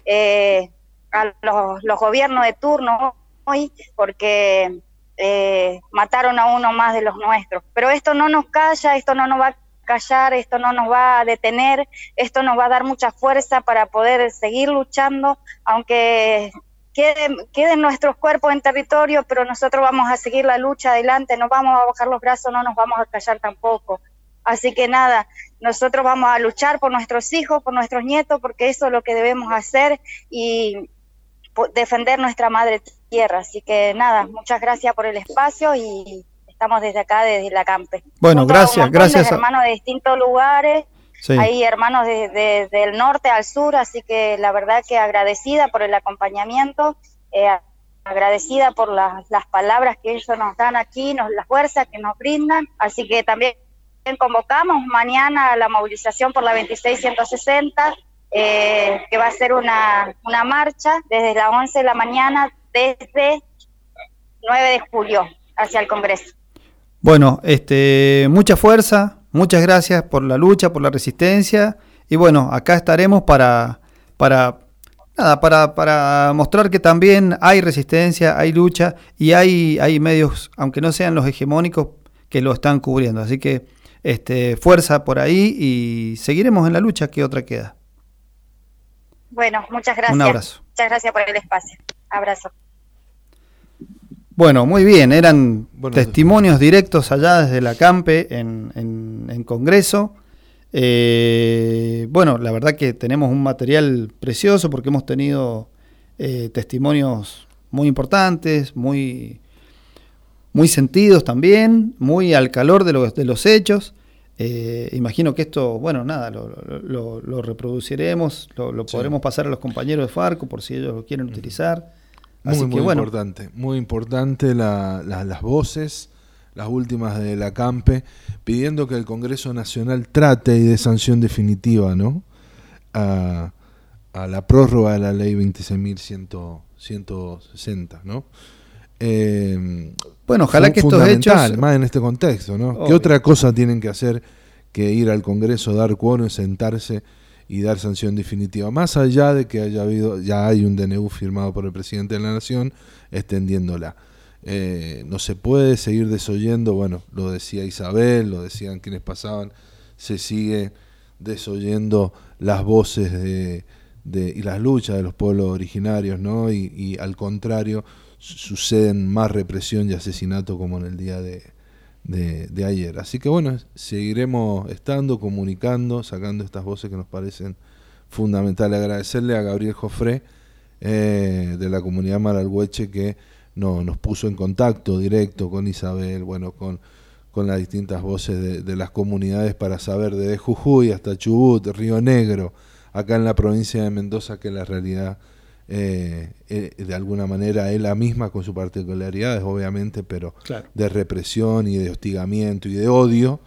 a los gobiernos de turno hoy porque mataron a uno más de los nuestros. Pero esto no nos calla, esto no nos va a callar, esto no nos va a detener, esto nos va a dar mucha fuerza para poder seguir luchando, aunque queden nuestros cuerpos en territorio, pero nosotros vamos a seguir la lucha adelante, no vamos a bajar los brazos, no nos vamos a callar tampoco. Así que nada, nosotros vamos a luchar por nuestros hijos, por nuestros nietos, porque eso es lo que debemos hacer, y defender nuestra madre tierra. Así que nada, muchas gracias por el espacio, y estamos desde acá, desde la Campe. Bueno, gracias. Hermanos de distintos lugares. Sí. Hay hermanos del norte al sur, así que la verdad que agradecida por el acompañamiento, agradecida por las palabras que ellos nos dan aquí, la fuerza que nos brindan. Así que también convocamos mañana a la movilización por la 26160, que va a ser una marcha desde las 11 de la mañana, desde 9 de julio hacia el Congreso. Bueno, mucha fuerza. Muchas gracias por la lucha, por la resistencia, y bueno, acá estaremos para mostrar que también hay resistencia, hay lucha, y hay medios, aunque no sean los hegemónicos, que lo están cubriendo. Así que fuerza por ahí y seguiremos en la lucha. ¿Qué otra queda? Bueno, muchas gracias. Un abrazo. Muchas gracias por el espacio. Abrazo. Bueno, muy bien, eran testimonios directos allá desde la Campe en Congreso. Bueno, la verdad que tenemos un material precioso porque hemos tenido testimonios muy importantes, muy sentidos también, muy al calor de los hechos. Imagino que esto, bueno, nada, lo reproduciremos, lo podremos pasar a los compañeros de Farco por si ellos lo quieren utilizar. Así que, bueno, muy importante las voces, las últimas de la Campe, pidiendo que el Congreso Nacional trate y dé sanción definitiva, ¿no? a la prórroga de la ley 26.160, ¿no? Bueno, ojalá que estos hechos, más en este contexto, ¿no? ¿Qué otra cosa tienen que hacer que ir al Congreso, dar quórum, sentarse y dar sanción definitiva? Más allá de que ya hay un DNU firmado por el presidente de la Nación extendiéndola. No se puede seguir desoyendo, bueno, lo decía Isabel, lo decían quienes pasaban, se sigue desoyendo las voces y las luchas de los pueblos originarios, ¿no? Y al contrario, suceden más represión y asesinato como en el día de ayer. Así que bueno, seguiremos estando, comunicando, sacando estas voces que nos parecen fundamentales. Agradecerle a Gabriel Jofré de la comunidad Maralhueche que nos puso en contacto directo con Isabel, bueno, con las distintas voces de las comunidades para saber desde Jujuy hasta Chubut, Río Negro, acá en la provincia de Mendoza, que la realidad de alguna manera es la misma con sus particularidades, obviamente, pero claro, de represión y de hostigamiento y de odio.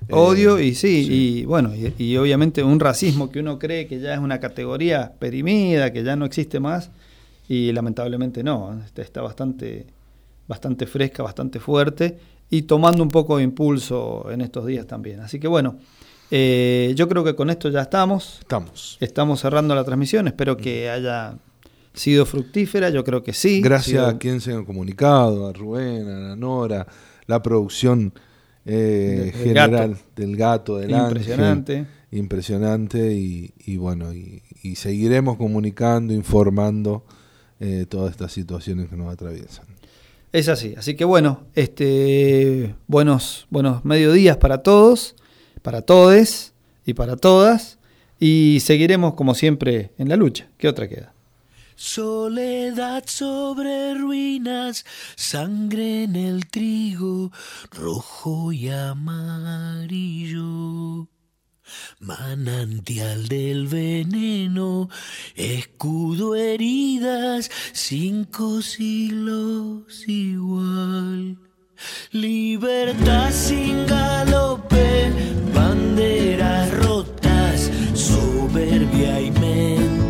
Y bueno, y obviamente un racismo que uno cree que ya es una categoría perimida, que ya no existe más, y lamentablemente no, está bastante fresca, bastante fuerte, y tomando un poco de impulso en estos días también. Así que bueno, yo creo que con esto ya estamos cerrando la transmisión. Espero que haya sido fructífera, yo creo que sí. Gracias a quien se han comunicado, a Rubén, a la Nora, la producción general del Gato, del Ángel. Impresionante y bueno, y seguiremos comunicando, informando todas estas situaciones que nos atraviesan. Es así que bueno, buenos mediodías para todos, para todes y para todas, y seguiremos como siempre en la lucha. ¿Qué otra queda? Soledad sobre ruinas, sangre en el trigo, rojo y amarillo. Manantial del veneno, escudo heridas, 5 siglos igual. Libertad sin galope, banderas rotas, soberbia y mente.